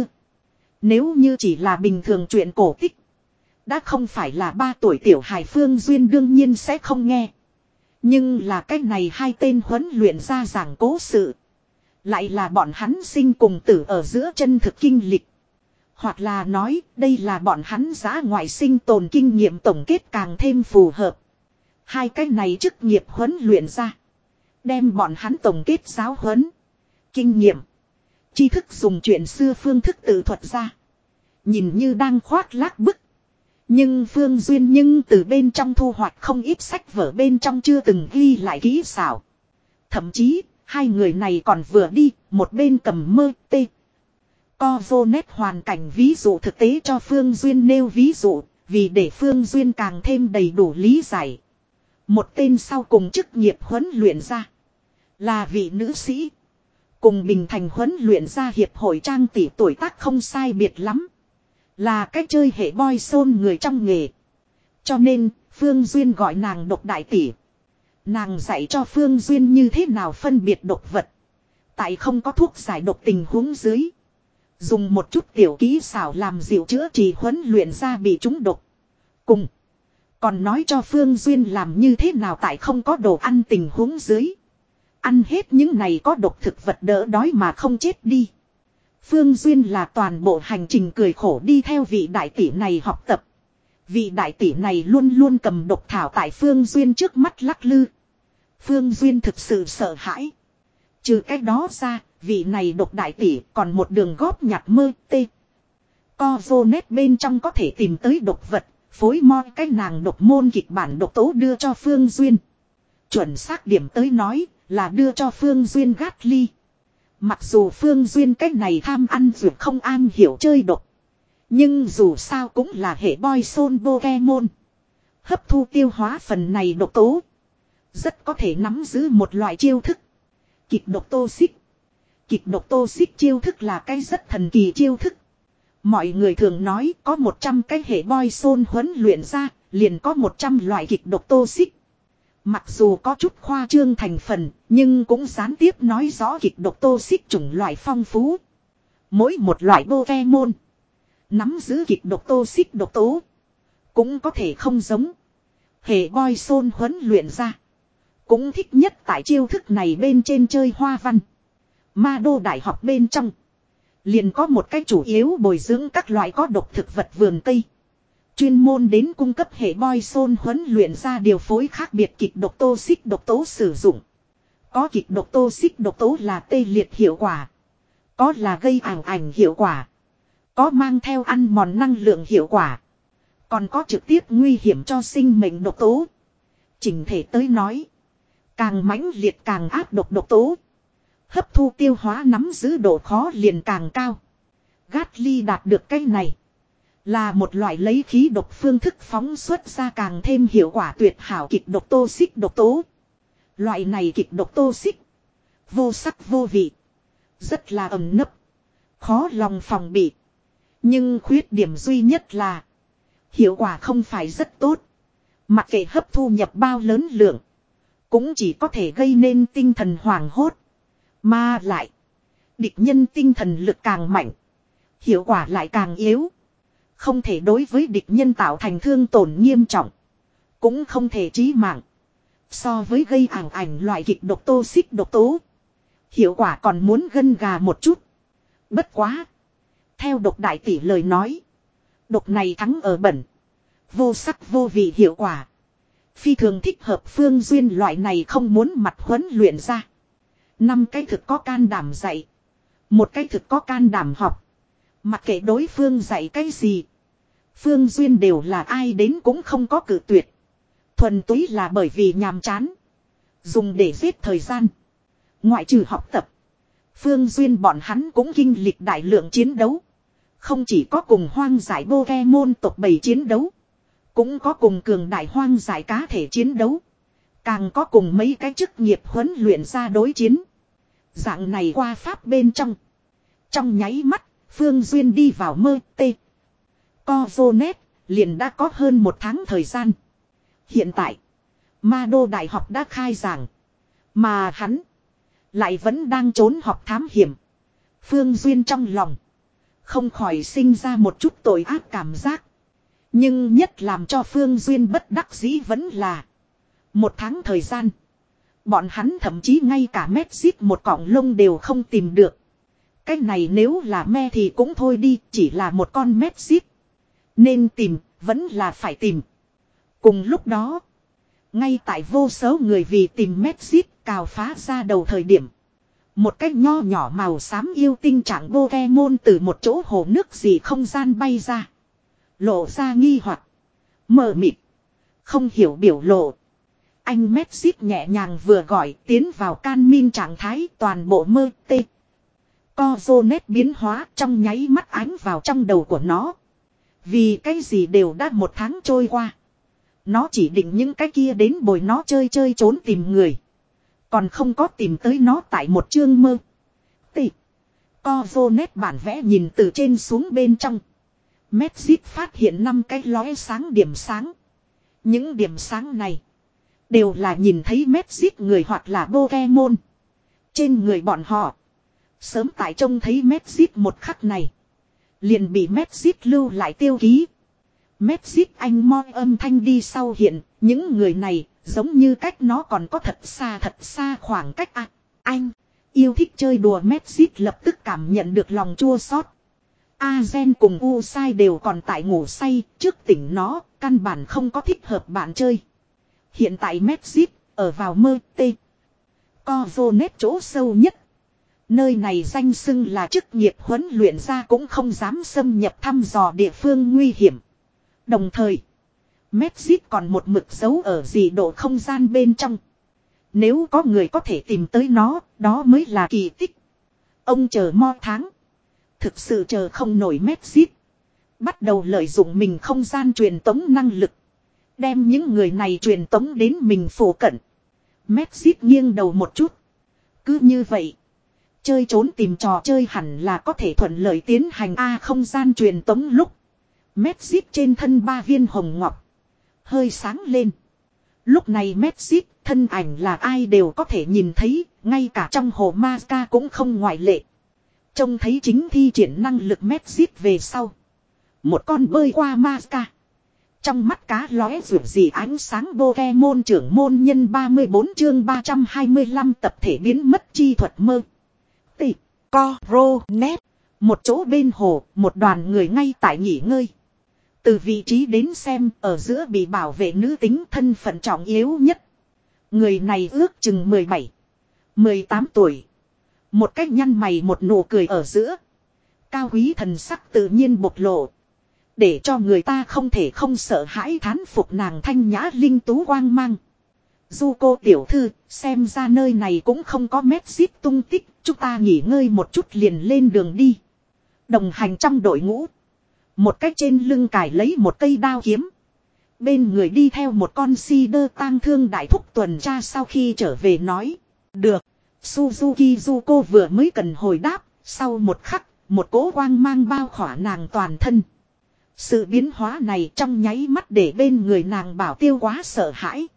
Nếu như chỉ là bình thường chuyện cổ tích, đã không phải là ba tuổi tiểu hài Phương Duyên đương nhiên sẽ không nghe. Nhưng là cách này hai tên huấn luyện ra giảng cố sự. Lại là bọn hắn sinh cùng tử ở giữa chân thực kinh lịch. Hoặc là nói đây là bọn hắn giã ngoại sinh tồn kinh nghiệm tổng kết càng thêm phù hợp. Hai cái này chức nghiệp huấn luyện ra. Đem bọn hắn tổng kết giáo huấn. Kinh nghiệm. Tri thức dùng chuyện xưa phương thức tự thuật ra. Nhìn như đang khoác lác bức. Nhưng Phương Duyên nhưng từ bên trong thu hoạch không ít sách vở bên trong chưa từng ghi lại kỹ xảo. Thậm chí, hai người này còn vừa đi, một bên cầm mơ tê. Co vô nét hoàn cảnh ví dụ thực tế cho Phương Duyên nêu ví dụ, vì để Phương Duyên càng thêm đầy đủ lý giải. Một tên sau cùng chức nghiệp huấn luyện ra. Là vị nữ sĩ. Cùng Bình Thành huấn luyện ra hiệp hội trang tỷ tuổi tác không sai biệt lắm. Là cái chơi hệ boy xôn người trong nghề. Cho nên, Phương Duyên gọi nàng độc đại tỷ. Nàng dạy cho Phương Duyên như thế nào phân biệt độc vật. Tại không có thuốc giải độc tình huống dưới. Dùng một chút tiểu kỹ xảo làm dịu chữa trị huấn luyện ra bị trúng độc. Cùng. Còn nói cho Phương Duyên làm như thế nào tại không có đồ ăn tình huống dưới. Ăn hết những này có độc thực vật đỡ đói mà không chết đi. Phương Duyên là toàn bộ hành trình cười khổ đi theo vị đại tỷ này học tập. Vị đại tỷ này luôn luôn cầm độc thảo tại Phương Duyên trước mắt lắc lư. Phương Duyên thực sự sợ hãi. Trừ cách đó ra, vị này độc đại tỷ còn một đường góp nhặt mơ tê. Co vô nét bên trong có thể tìm tới độc vật, phối moi cái nàng độc môn kịch bản độc tố đưa cho Phương Duyên. Chuẩn xác điểm tới nói là đưa cho Phương Duyên gát ly. Mặc dù Phương Duyên cách này tham ăn dù không an hiểu chơi độc. Nhưng dù sao cũng là hệ boy xôn Pokemon. Hấp thu tiêu hóa phần này độc tố. Rất có thể nắm giữ một loại chiêu thức. Kịch độc tô xích. Kịch độc tô xích chiêu thức là cái rất thần kỳ chiêu thức. Mọi người thường nói có một trăm cái hệ boy xôn huấn luyện ra, liền có một trăm loại kịch độc tô xích. Mặc dù có chút khoa trương thành phần, nhưng cũng gián tiếp nói rõ kịch độc tô xích chủng loại phong phú. Mỗi một loại Pokemon nắm giữ kịch độc tô xích độc tố cũng có thể không giống. Hệ boy xôn huấn luyện ra cũng thích nhất tại chiêu thức này bên trên chơi hoa văn. Ma đô đại học bên trong liền có một cái chủ yếu bồi dưỡng các loại có độc thực vật vườn cây. Chuyên môn đến cung cấp hệ boy xôn huấn luyện ra điều phối khác biệt kịch độc tô xích độc tố sử dụng. Có kịch độc tô xích độc tố là tê liệt hiệu quả. Có là gây ảng ảnh hiệu quả. Có mang theo ăn mòn năng lượng hiệu quả. Còn có trực tiếp nguy hiểm cho sinh mệnh độc tố. Chỉnh thể tới nói. Càng mãnh liệt càng áp độc độc tố. Hấp thu tiêu hóa nắm giữ độ khó liền càng cao. Gatly đạt được cái này. Là một loại lấy khí độc phương thức phóng xuất ra càng thêm hiệu quả tuyệt hảo kịch độc tô xích độc tố. Loại này kịch độc tô xích. Vô sắc vô vị. Rất là ẩn nấp. Khó lòng phòng bị. Nhưng khuyết điểm duy nhất là. Hiệu quả không phải rất tốt. Mặc kệ hấp thu nhập bao lớn lượng. Cũng chỉ có thể gây nên tinh thần hoảng hốt. Mà lại. Địch nhân tinh thần lực càng mạnh. Hiệu quả lại càng yếu. Không thể đối với địch nhân tạo thành thương tổn nghiêm trọng. Cũng không thể chí mạng. So với gây ảng ảnh loại kịch độc tô xích độc tố. Hiệu quả còn muốn gân gà một chút. Bất quá. Theo độc đại tỷ lời nói. Độc này thắng ở bẩn. Vô sắc vô vị hiệu quả. Phi thường thích hợp Phương Duyên loại này không muốn mặt huấn luyện ra. Năm cái thực có can đảm dạy. Một cái thực có can đảm học. Mặc kệ đối phương dạy cái gì. Phương Duyên đều là ai đến cũng không có cự tuyệt. Thuần túy là bởi vì nhàm chán. Dùng để giết thời gian. Ngoại trừ học tập. Phương Duyên bọn hắn cũng kinh lịch đại lượng chiến đấu. Không chỉ có cùng hoang dại Pokemon tộc bầy chiến đấu. Cũng có cùng cường đại hoang dại cá thể chiến đấu. Càng có cùng mấy cái chức nghiệp huấn luyện ra đối chiến. Dạng này qua pháp bên trong. Trong nháy mắt, Phương Duyên đi vào mơ tê. Co vô nét, liền đã có hơn một tháng thời gian. Hiện tại, Ma Đô Đại học đã khai giảng. Mà hắn, lại vẫn đang trốn học thám hiểm. Phương Duyên trong lòng, không khỏi sinh ra một chút tội ác cảm giác. Nhưng nhất làm cho Phương Duyên bất đắc dĩ vẫn là một tháng thời gian. Bọn hắn thậm chí ngay cả mét xít một cọng lông đều không tìm được. Cái này nếu là me thì cũng thôi đi, chỉ là một con mét xít. Nên tìm, vẫn là phải tìm. Cùng lúc đó, ngay tại vô số người vì tìm mét xít cào phá ra đầu thời điểm. Một cái nho nhỏ màu xám yêu tinh trạng Pokemon từ một chỗ hồ nước gì không gian bay ra. Lộ ra nghi hoặc, mờ mịt, không hiểu biểu lộ. Anh mét xít nhẹ nhàng vừa gọi tiến vào can min trạng thái toàn bộ mơ tê. Co vô nét biến hóa trong nháy mắt ánh vào trong đầu của nó. Vì cái gì đều đã một tháng trôi qua. Nó chỉ định những cái kia đến bồi nó chơi chơi trốn tìm người. Còn không có tìm tới nó tại một chương mơ. Tị. Co vô nét bản vẽ nhìn từ trên xuống bên trong. Mexit phát hiện năm cái lóe sáng điểm sáng. Những điểm sáng này đều là nhìn thấy Mexit người hoặc là Pokemon. Trên người bọn họ, sớm tại trông thấy Mexit một khắc này, liền bị Mexit lưu lại tiêu ký. Mexit anh moi âm thanh đi sau hiện, những người này giống như cách nó còn có thật xa thật xa khoảng cách à, anh yêu thích chơi đùa Mexit lập tức cảm nhận được lòng chua xót. Azen cùng Usai đều còn tại ngủ say, trước tỉnh nó, căn bản không có thích hợp bạn chơi. Hiện tại Mexit ở vào mơ tê. Co vô nét chỗ sâu nhất. Nơi này danh xưng là chức nghiệp huấn luyện ra cũng không dám xâm nhập thăm dò địa phương nguy hiểm. Đồng thời, Mexit còn một mực giấu ở dị độ không gian bên trong. Nếu có người có thể tìm tới nó, đó mới là kỳ tích. Ông chờ mo tháng. Thực sự chờ không nổi Mexit. Bắt đầu lợi dụng mình không gian truyền tống năng lực. Đem những người này truyền tống đến mình phổ cận. Mexit nghiêng đầu một chút. Cứ như vậy, chơi trốn tìm trò chơi hẳn là có thể thuận lợi tiến hành A không gian truyền tống lúc. Mexit trên thân ba viên hồng ngọc hơi sáng lên. Lúc này Mexit thân ảnh là ai đều có thể nhìn thấy, ngay cả trong hồ Mazca cũng không ngoại lệ. Trông thấy chính thi triển năng lực Mexit về sau, một con bơi qua Mazca. Trong mắt cá lóe rượu gì ánh sáng Pokemon trưởng môn nhân ba mươi bốn chương ba trăm hai mươi lăm tập thể biến mất chi thuật mơ. Tị, co, rô, nét. Một chỗ bên hồ, một đoàn người ngay tại nghỉ ngơi. Từ vị trí đến xem, ở giữa bị bảo vệ nữ tính thân phận trọng yếu nhất. Người này ước chừng mười bảy, mười tám tuổi. Một cách nhăn mày một nụ cười ở giữa. Cao quý thần sắc tự nhiên bộc lộ. Để cho người ta không thể không sợ hãi thán phục nàng thanh nhã linh tú quang mang. Du cô tiểu thư, xem ra nơi này cũng không có Mexit tung tích, chúng ta nghỉ ngơi một chút liền lên đường đi. Đồng hành trong đội ngũ. Một cách trên lưng cài lấy một cây đao kiếm. Bên người đi theo một con si đơ tang thương đại thúc tuần tra sau khi trở về nói. Được. Suzuki Zuko vừa mới cần hồi đáp, sau một khắc, một cỗ quang mang bao khỏa nàng toàn thân. Sự biến hóa này trong nháy mắt để bên người nàng bảo tiêu quá sợ hãi.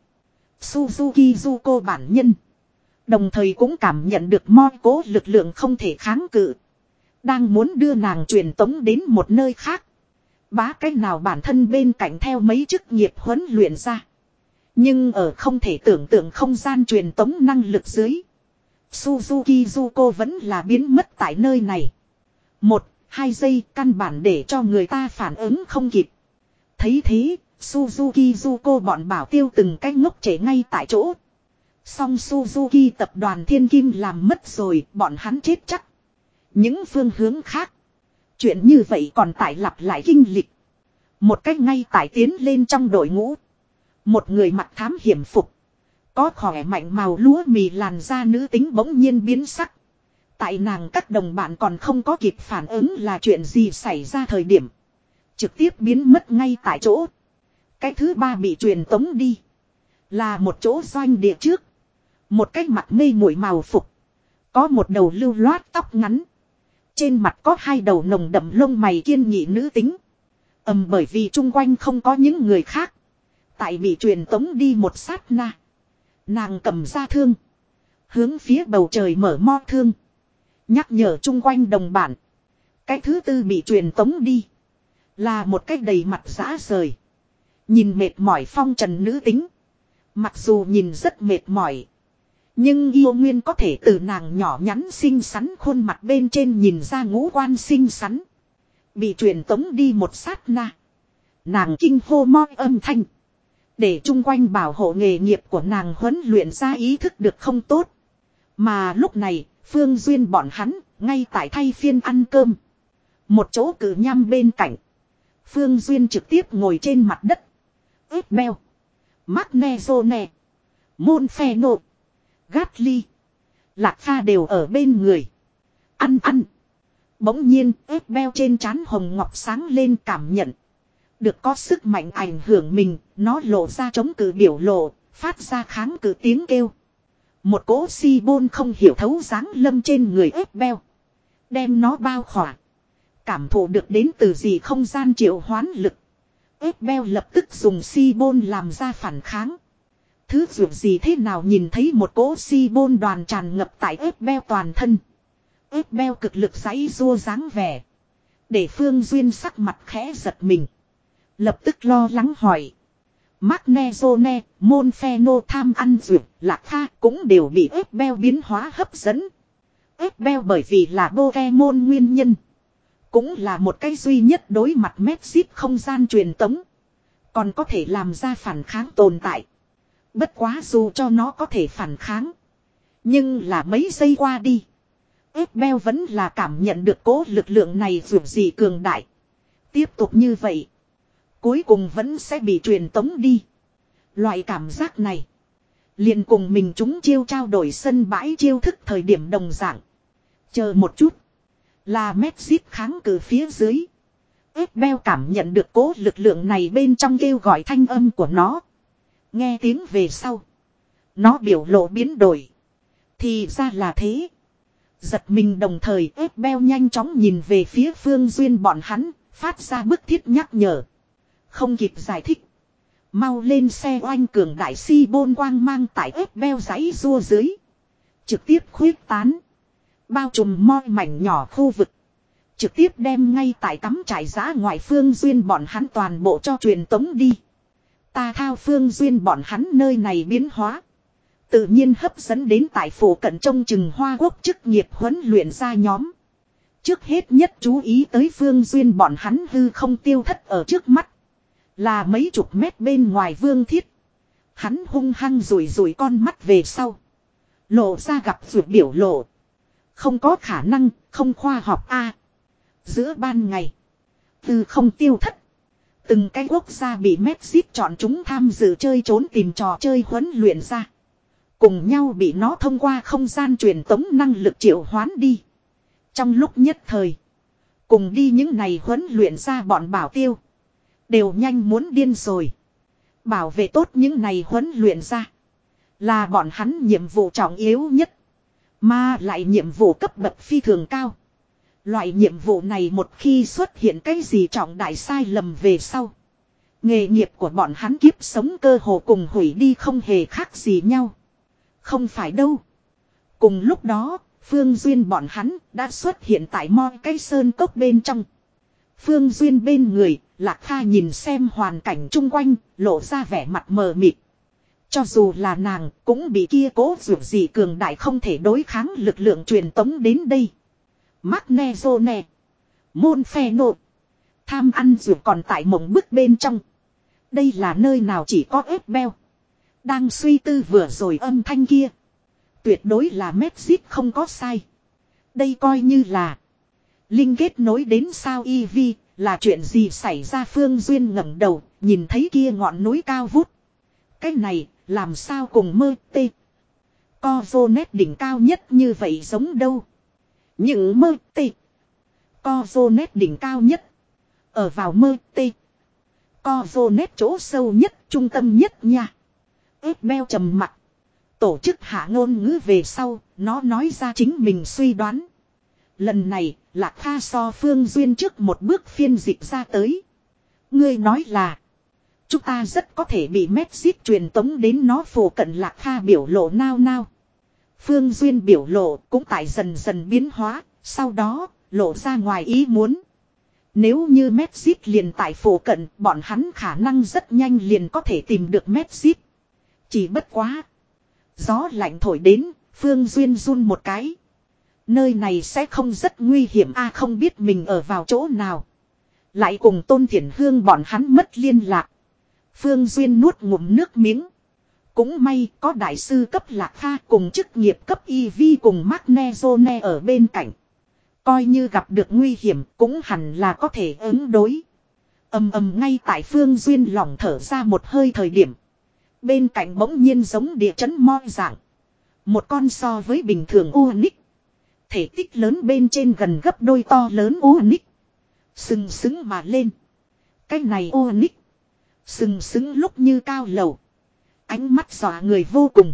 Suzuki Zuko bản nhân. Đồng thời cũng cảm nhận được moi cố lực lượng không thể kháng cự. Đang muốn đưa nàng truyền tống đến một nơi khác. Bá cách nào bản thân bên cạnh theo mấy chức nghiệp huấn luyện ra. Nhưng ở không thể tưởng tượng không gian truyền tống năng lực dưới. Suzuki Zuko vẫn là biến mất tại nơi này. Một, hai giây căn bản để cho người ta phản ứng không kịp. Thấy thế, Suzuki Zuko bọn bảo tiêu từng cái ngốc trễ ngay tại chỗ. Song Suzuki tập đoàn Thiên Kim làm mất rồi, bọn hắn chết chắc. Những phương hướng khác. Chuyện như vậy còn tại lặp lại kinh lịch. Một cách ngay tại tiến lên trong đội ngũ. Một người mặc thám hiểm phục. Có khỏe mạnh màu lúa mì làn da nữ tính bỗng nhiên biến sắc. Tại nàng các đồng bạn còn không có kịp phản ứng là chuyện gì xảy ra thời điểm. Trực tiếp biến mất ngay tại chỗ. Cái thứ ba bị truyền tống đi. Là một chỗ doanh địa trước. Một cái mặt mây muội màu phục. Có một đầu lưu loát tóc ngắn. Trên mặt có hai đầu nồng đậm lông mày kiên nghị nữ tính. Ầm bởi vì chung quanh không có những người khác. Tại bị truyền tống đi một sát na. Nàng cầm ra thương. Hướng phía bầu trời mở mo thương. Nhắc nhở chung quanh đồng bản. Cái thứ tư bị truyền tống đi. Là một cái đầy mặt rã rời. Nhìn mệt mỏi phong trần nữ tính. Mặc dù nhìn rất mệt mỏi. Nhưng yêu nguyên có thể từ nàng nhỏ nhắn xinh xắn khuôn mặt bên trên nhìn ra ngũ quan xinh xắn. Bị truyền tống đi một sát na. Nàng kinh hô moi âm thanh. Để chung quanh bảo hộ nghề nghiệp của nàng huấn luyện ra ý thức được không tốt. Mà lúc này, Phương Duyên bọn hắn, ngay tại thay phiên ăn cơm. Một chỗ cử nhăm bên cạnh. Phương Duyên trực tiếp ngồi trên mặt đất. Ướp beo. Magnezone. Monfeno. Gatly. Lạc Pha đều ở bên người. Ăn ăn. Bỗng nhiên, ướp beo trên trán hồng ngọc sáng lên cảm nhận. Được có sức mạnh ảnh hưởng mình, nó lộ ra chống cự biểu lộ, phát ra kháng cự tiếng kêu. Một cỗ si bôn không hiểu thấu dáng lâm trên người ướp beo. Đem nó bao khỏa. Cảm thụ được đến từ gì không gian triệu hoán lực. Ướp beo lập tức dùng si bôn làm ra phản kháng. Thứ dược gì thế nào nhìn thấy một cỗ si bôn đoàn tràn ngập tại ướp beo toàn thân. Ướp beo cực lực giãy rua dáng vẻ. Để Phương Duyên sắc mặt khẽ giật mình. Lập tức lo lắng hỏi. Magnezone, Monfeno tham ăn dược, Lạc Pha cũng đều bị ướp beo biến hóa hấp dẫn. Ướp beo bởi vì là Pokemon nguyên nhân. Cũng là một cái duy nhất đối mặt Medjit không gian truyền tống. Còn có thể làm ra phản kháng tồn tại. Bất quá dù cho nó có thể phản kháng. Nhưng là mấy giây qua đi. Ướp beo vẫn là cảm nhận được cố lực lượng này dù gì cường đại. Tiếp tục như vậy. Cuối cùng vẫn sẽ bị truyền tống đi. Loại cảm giác này. Liền cùng mình chúng chiêu trao đổi sân bãi chiêu thức thời điểm đồng dạng. Chờ một chút. Là Medjit kháng cự phía dưới. Ướp beo cảm nhận được cố lực lượng này bên trong kêu gọi thanh âm của nó. Nghe tiếng về sau. Nó biểu lộ biến đổi. Thì ra là thế. Giật mình đồng thời ướp beo nhanh chóng nhìn về phía Phương Duyên bọn hắn. Phát ra bức thiết nhắc nhở. Không kịp giải thích. Mau lên xe oanh cường đại si bôn quang mang tại ướp beo giấy rua dưới. Trực tiếp khuyết tán. Bao trùm moi mảnh nhỏ khu vực. Trực tiếp đem ngay tại cắm trại giã ngoại Phương Duyên bọn hắn toàn bộ cho truyền tống đi. Ta thao Phương Duyên bọn hắn nơi này biến hóa. Tự nhiên hấp dẫn đến tại phủ cận trông chừng Hoa Quốc chức nghiệp huấn luyện ra nhóm. Trước hết nhất chú ý tới Phương Duyên bọn hắn hư không tiêu thất ở trước mắt. Là mấy chục mét bên ngoài Vương Thiết. Hắn hung hăng rủi rủi con mắt về sau. Lộ ra gặp vượt biểu lộ. Không có khả năng, không khoa học a. Giữa ban ngày. Từ không tiêu thất. Từng cái quốc gia bị Medjit chọn chúng tham dự chơi trốn tìm trò chơi huấn luyện ra. Cùng nhau bị nó thông qua không gian truyền tống năng lực triệu hoán đi. Trong lúc nhất thời. Cùng đi những này huấn luyện ra bọn bảo tiêu. Đều nhanh muốn điên rồi. Bảo vệ tốt những này huấn luyện ra. Là bọn hắn nhiệm vụ trọng yếu nhất. Mà lại nhiệm vụ cấp bậc phi thường cao. Loại nhiệm vụ này một khi xuất hiện cái gì trọng đại sai lầm về sau. Nghề nghiệp của bọn hắn kiếp sống cơ hồ cùng hủy đi không hề khác gì nhau. Không phải đâu. Cùng lúc đó, Phương Duyên bọn hắn đã xuất hiện tại mo cái sơn cốc bên trong. Phương Duyên bên người, Lạc Pha nhìn xem hoàn cảnh chung quanh, lộ ra vẻ mặt mờ mịt. Cho dù là nàng, cũng bị kia cố dược gì cường đại không thể đối kháng lực lượng truyền tống đến đây. Magnezone. Monfeno. Tham ăn dược còn tại mộng bức bên trong. Đây là nơi nào chỉ có ướp beo. Đang suy tư vừa rồi âm thanh kia. Tuyệt đối là Medjit không có sai. Đây coi như là linh kết nối đến sao e vê, là chuyện gì xảy ra Phương Duyên ngẩng đầu, nhìn thấy kia ngọn núi cao vút. Cái này, làm sao cùng mơ tê. Co vô nét đỉnh cao nhất như vậy giống đâu. Những mơ tê. Co vô nét đỉnh cao nhất. Ở vào mơ tê. Co vô nét chỗ sâu nhất, trung tâm nhất nha. Ép beo trầm mặt. Tổ chức hạ ngôn ngữ về sau, nó nói ra chính mình suy đoán. Lần này, Lạc Kha so Phương Duyên trước một bước phiên dịch ra tới. Ngươi nói là, chúng ta rất có thể bị message truyền tống đến nó phù cận. Lạc Kha biểu lộ nao nao. Phương Duyên biểu lộ cũng tại dần dần biến hóa, sau đó, lộ ra ngoài ý muốn. Nếu như message liền tại phù cận, bọn hắn khả năng rất nhanh liền có thể tìm được message. Chỉ bất quá. Gió lạnh thổi đến, Phương Duyên run một cái. Nơi này sẽ không rất nguy hiểm a, không biết mình ở vào chỗ nào. Lại cùng Tôn Thiển Hương bọn hắn mất liên lạc. Phương Duyên nuốt ngụm nước miếng. Cũng may có đại sư cấp Lạc Kha cùng chức nghiệp cấp i vê cùng Magnezone ở bên cạnh. Coi như gặp được nguy hiểm cũng hẳn là có thể ứng đối. Ầm ầm ngay tại Phương Duyên lỏng thở ra một hơi thời điểm. Bên cạnh bỗng nhiên giống địa chấn mo dạng. Một con so với bình thường Unix. Thể tích lớn bên trên gần gấp đôi to lớn Unix. Sừng sững mà lên. Cái này Unix. Sừng sững lúc như cao lầu. Ánh mắt dọa người vô cùng.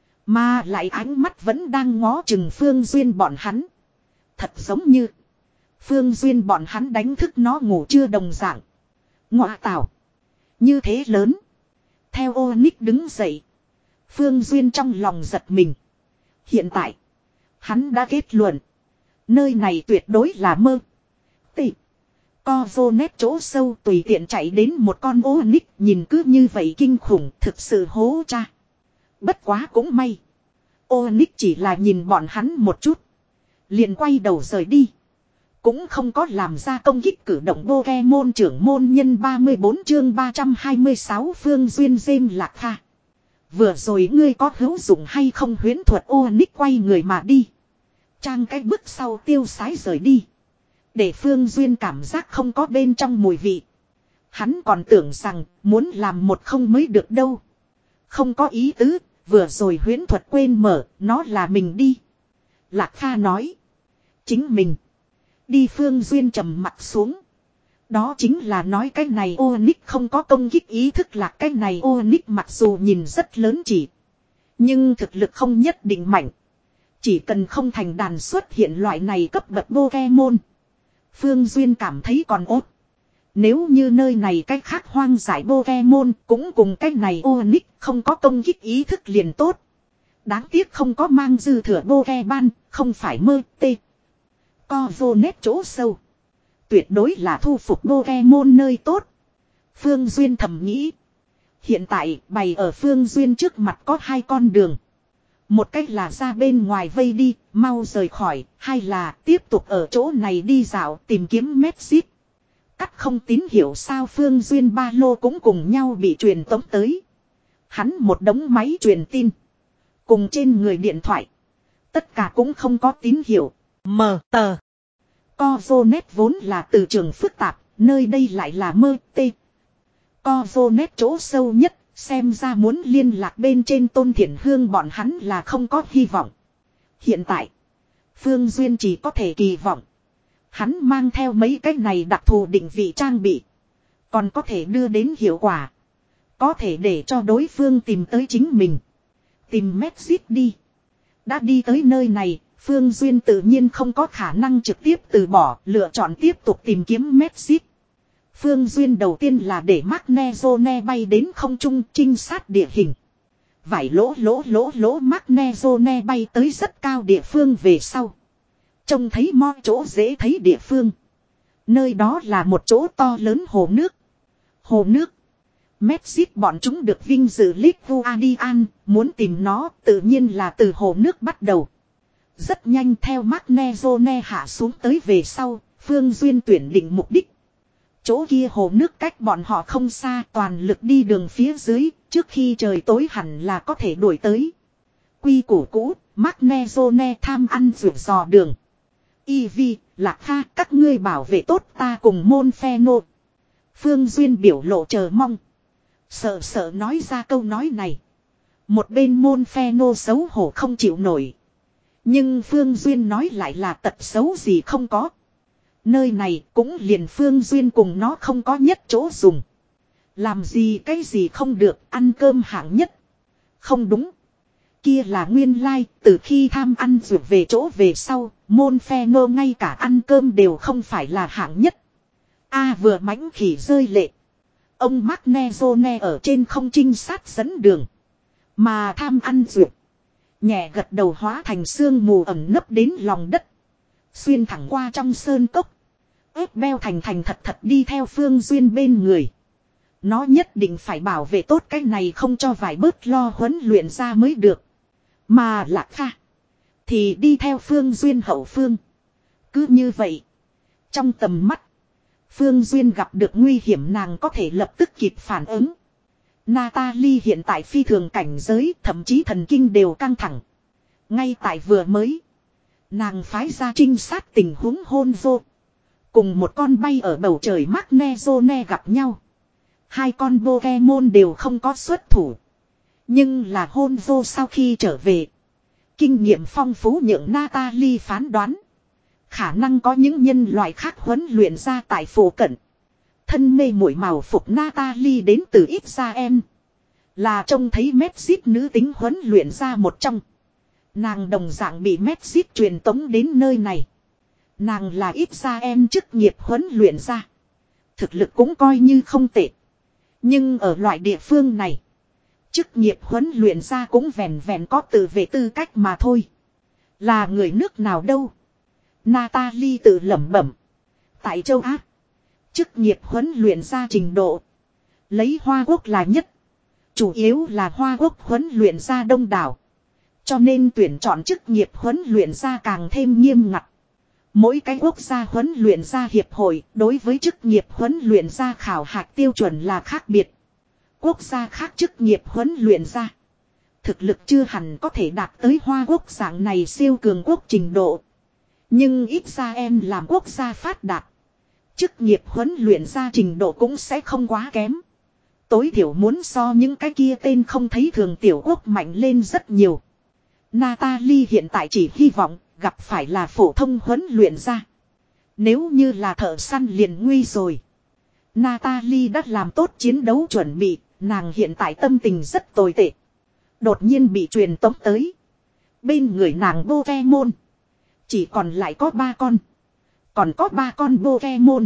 Mà lại ánh mắt vẫn đang ngó chừng Phương Duyên bọn hắn. Thật giống như. Phương Duyên bọn hắn đánh thức nó ngủ chưa đồng dạng. Ngọa tảo. Như thế lớn. Theo Onyx đứng dậy. Phương Duyên trong lòng giật mình. Hiện tại. Hắn đã kết luận. Nơi này tuyệt đối là mơ. Tị. Co vô nét chỗ sâu tùy tiện chạy đến một con Onyx. Nhìn cứ như vậy kinh khủng. Thực sự hố cha. Bất quá cũng may. Onyx chỉ là nhìn bọn hắn một chút. Liền quay đầu rời đi. Cũng không có làm ra công kích cử động. Pokemon trưởng môn nhân ba mươi bốn chương ba trăm hai mươi sáu Phương Duyên Dêm Lạc Kha. Vừa rồi ngươi có hữu dụng hay không huyễn thuật? Onyx quay người mà đi. Trang cái bước sau tiêu sái rời đi. Để Phương Duyên cảm giác không có bên trong mùi vị. Hắn còn tưởng rằng muốn làm một không mới được đâu. Không có ý tứ, vừa rồi huyễn thuật quên mở, nó là mình đi. Lạc Kha nói. Chính mình. Đi. Phương Duyên trầm mặt xuống. Đó chính là nói cái này Onyx không có công kích ý thức. Là cái này Onyx mặc dù nhìn rất lớn chỉ. Nhưng thực lực không nhất định mạnh. Chỉ cần không thành đàn xuất hiện loại này cấp bậc Pokemon. Phương Duyên cảm thấy còn ốt. Nếu như nơi này cách khác hoang dại Pokemon cũng cùng cái này Onyx không có công kích ý thức liền tốt. Đáng tiếc không có mang dư thừa Pokemon, không phải mơ tê. Co vô nét chỗ sâu. Tuyệt đối là thu phục Pokemon nơi tốt. Phương Duyên thầm nghĩ. Hiện tại bày ở Phương Duyên trước mặt có hai con đường. Một cách là ra bên ngoài vây đi, mau rời khỏi. Hai là tiếp tục ở chỗ này đi dạo tìm kiếm message. Cắt không tín hiệu sao? Phương Duyên ba lô cũng cùng nhau bị truyền tống tới. Hắn một đống máy truyền tin. Cùng trên người điện thoại. Tất cả cũng không có tín hiệu. Mờ tờ. Co vô nét vốn là từ trường phức tạp. Nơi đây lại là mơ tê. Co vô nét chỗ sâu nhất. Xem ra muốn liên lạc bên trên Tôn Thiển Hương bọn hắn là không có hy vọng. Hiện tại. Phương Duyên chỉ có thể kỳ vọng. Hắn mang theo mấy cái này đặc thù định vị trang bị. Còn có thể đưa đến hiệu quả. Có thể để cho đối phương tìm tới chính mình. Tìm message đi. Đã đi tới nơi này. Phương Duyên tự nhiên không có khả năng trực tiếp từ bỏ. Lựa chọn tiếp tục tìm kiếm message. Phương Duyên đầu tiên là để Magnezone bay đến không trung trinh sát địa hình. Vải lỗ lỗ lỗ lỗ Magnezone bay tới rất cao địa phương về sau. Trông thấy mo chỗ dễ thấy địa phương. Nơi đó là một chỗ to lớn hồ nước. Hồ nước. Mexit bọn chúng được vinh dự Lake Guardian, muốn tìm nó tự nhiên là từ hồ nước bắt đầu. Rất nhanh theo Magnezone hạ xuống tới về sau, Phương Duyên tuyển định mục đích. Chỗ kia hồ nước cách bọn họ không xa, toàn lực đi đường phía dưới, trước khi trời tối hẳn là có thể đuổi tới. Quy củ cũ, Magnezone tham ăn rượu dò đường. i vê, Lạc Kha, các ngươi bảo vệ tốt ta cùng môn phe nô. Phương Duyên biểu lộ chờ mong. Sợ sợ nói ra câu nói này. Một bên môn phe nô xấu hổ không chịu nổi. Nhưng Phương Duyên nói lại là tật xấu gì không có. Nơi này cũng liền Phương Duyên cùng nó không có nhất chỗ dùng. Làm gì cái gì không được, ăn cơm hạng nhất. Không đúng. Kia là nguyên lai, like, từ khi tham ăn rượu về chỗ về sau, môn phe ngô ngay cả ăn cơm đều không phải là hạng nhất. A vừa mãnh khỉ rơi lệ. Ông Magnezone ở trên không trinh sát dẫn đường. Mà tham ăn rượu. Nhẹ gật đầu hóa thành sương mù ẩm nấp đến lòng đất. Xuyên thẳng qua trong sơn cốc. Ép beo thành thành thật thật đi theo Phương Duyên bên người. Nó nhất định phải bảo vệ tốt cái này không cho vài bớt lo huấn luyện ra mới được. Mà Lạc Kha thì đi theo Phương Duyên hậu phương. Cứ như vậy. Trong tầm mắt. Phương Duyên gặp được nguy hiểm nàng có thể lập tức kịp phản ứng. Natalie hiện tại phi thường cảnh giới, thậm chí thần kinh đều căng thẳng. Ngay tại vừa mới. Nàng phái ra trinh sát tình huống hôn vô. Cùng một con bay ở bầu trời Magnezone gặp nhau. Hai con Pokemon đều không có xuất thủ. Nhưng là hôn vô sau khi trở về. Kinh nghiệm phong phú nhượng Natalie phán đoán. Khả năng có những nhân loại khác huấn luyện ra tại phố cận. Thân mê muội màu phục Natalie đến từ Israel. Là trông thấy Mexit nữ tính huấn luyện ra một trong. Nàng đồng dạng bị Mexit truyền tống đến nơi này. Nàng là Israel chức nghiệp huấn luyện ra. Thực lực cũng coi như không tệ. Nhưng ở loại địa phương này. Chức nghiệp huấn luyện ra cũng vẹn vẹn có tự vệ tư cách mà thôi. Là người nước nào đâu. Natalie tự lẩm bẩm. Tại châu Á. Chức nghiệp huấn luyện ra trình độ. Lấy Hoa Quốc là nhất. Chủ yếu là Hoa Quốc huấn luyện ra đông đảo. Cho nên tuyển chọn chức nghiệp huấn luyện ra càng thêm nghiêm ngặt. Mỗi cái quốc gia huấn luyện ra hiệp hội đối với chức nghiệp huấn luyện ra khảo hạch tiêu chuẩn là khác biệt. Quốc gia khác chức nghiệp huấn luyện ra. Thực lực chưa hẳn có thể đạt tới Hoa Quốc dạng này siêu cường quốc trình độ. Nhưng ít ra em làm quốc gia phát đạt. Chức nghiệp huấn luyện ra trình độ cũng sẽ không quá kém. Tối thiểu muốn so những cái kia tên không thấy thường tiểu quốc mạnh lên rất nhiều. Natalie hiện tại chỉ hy vọng gặp phải là phổ thông huấn luyện ra. Nếu như là thợ săn liền nguy rồi. Natalie đã làm tốt chiến đấu chuẩn bị, nàng hiện tại tâm tình rất tồi tệ. Đột nhiên bị truyền tống tới. Bên người nàng Pokemon. Chỉ còn lại có ba con. Còn có ba con Pokemon.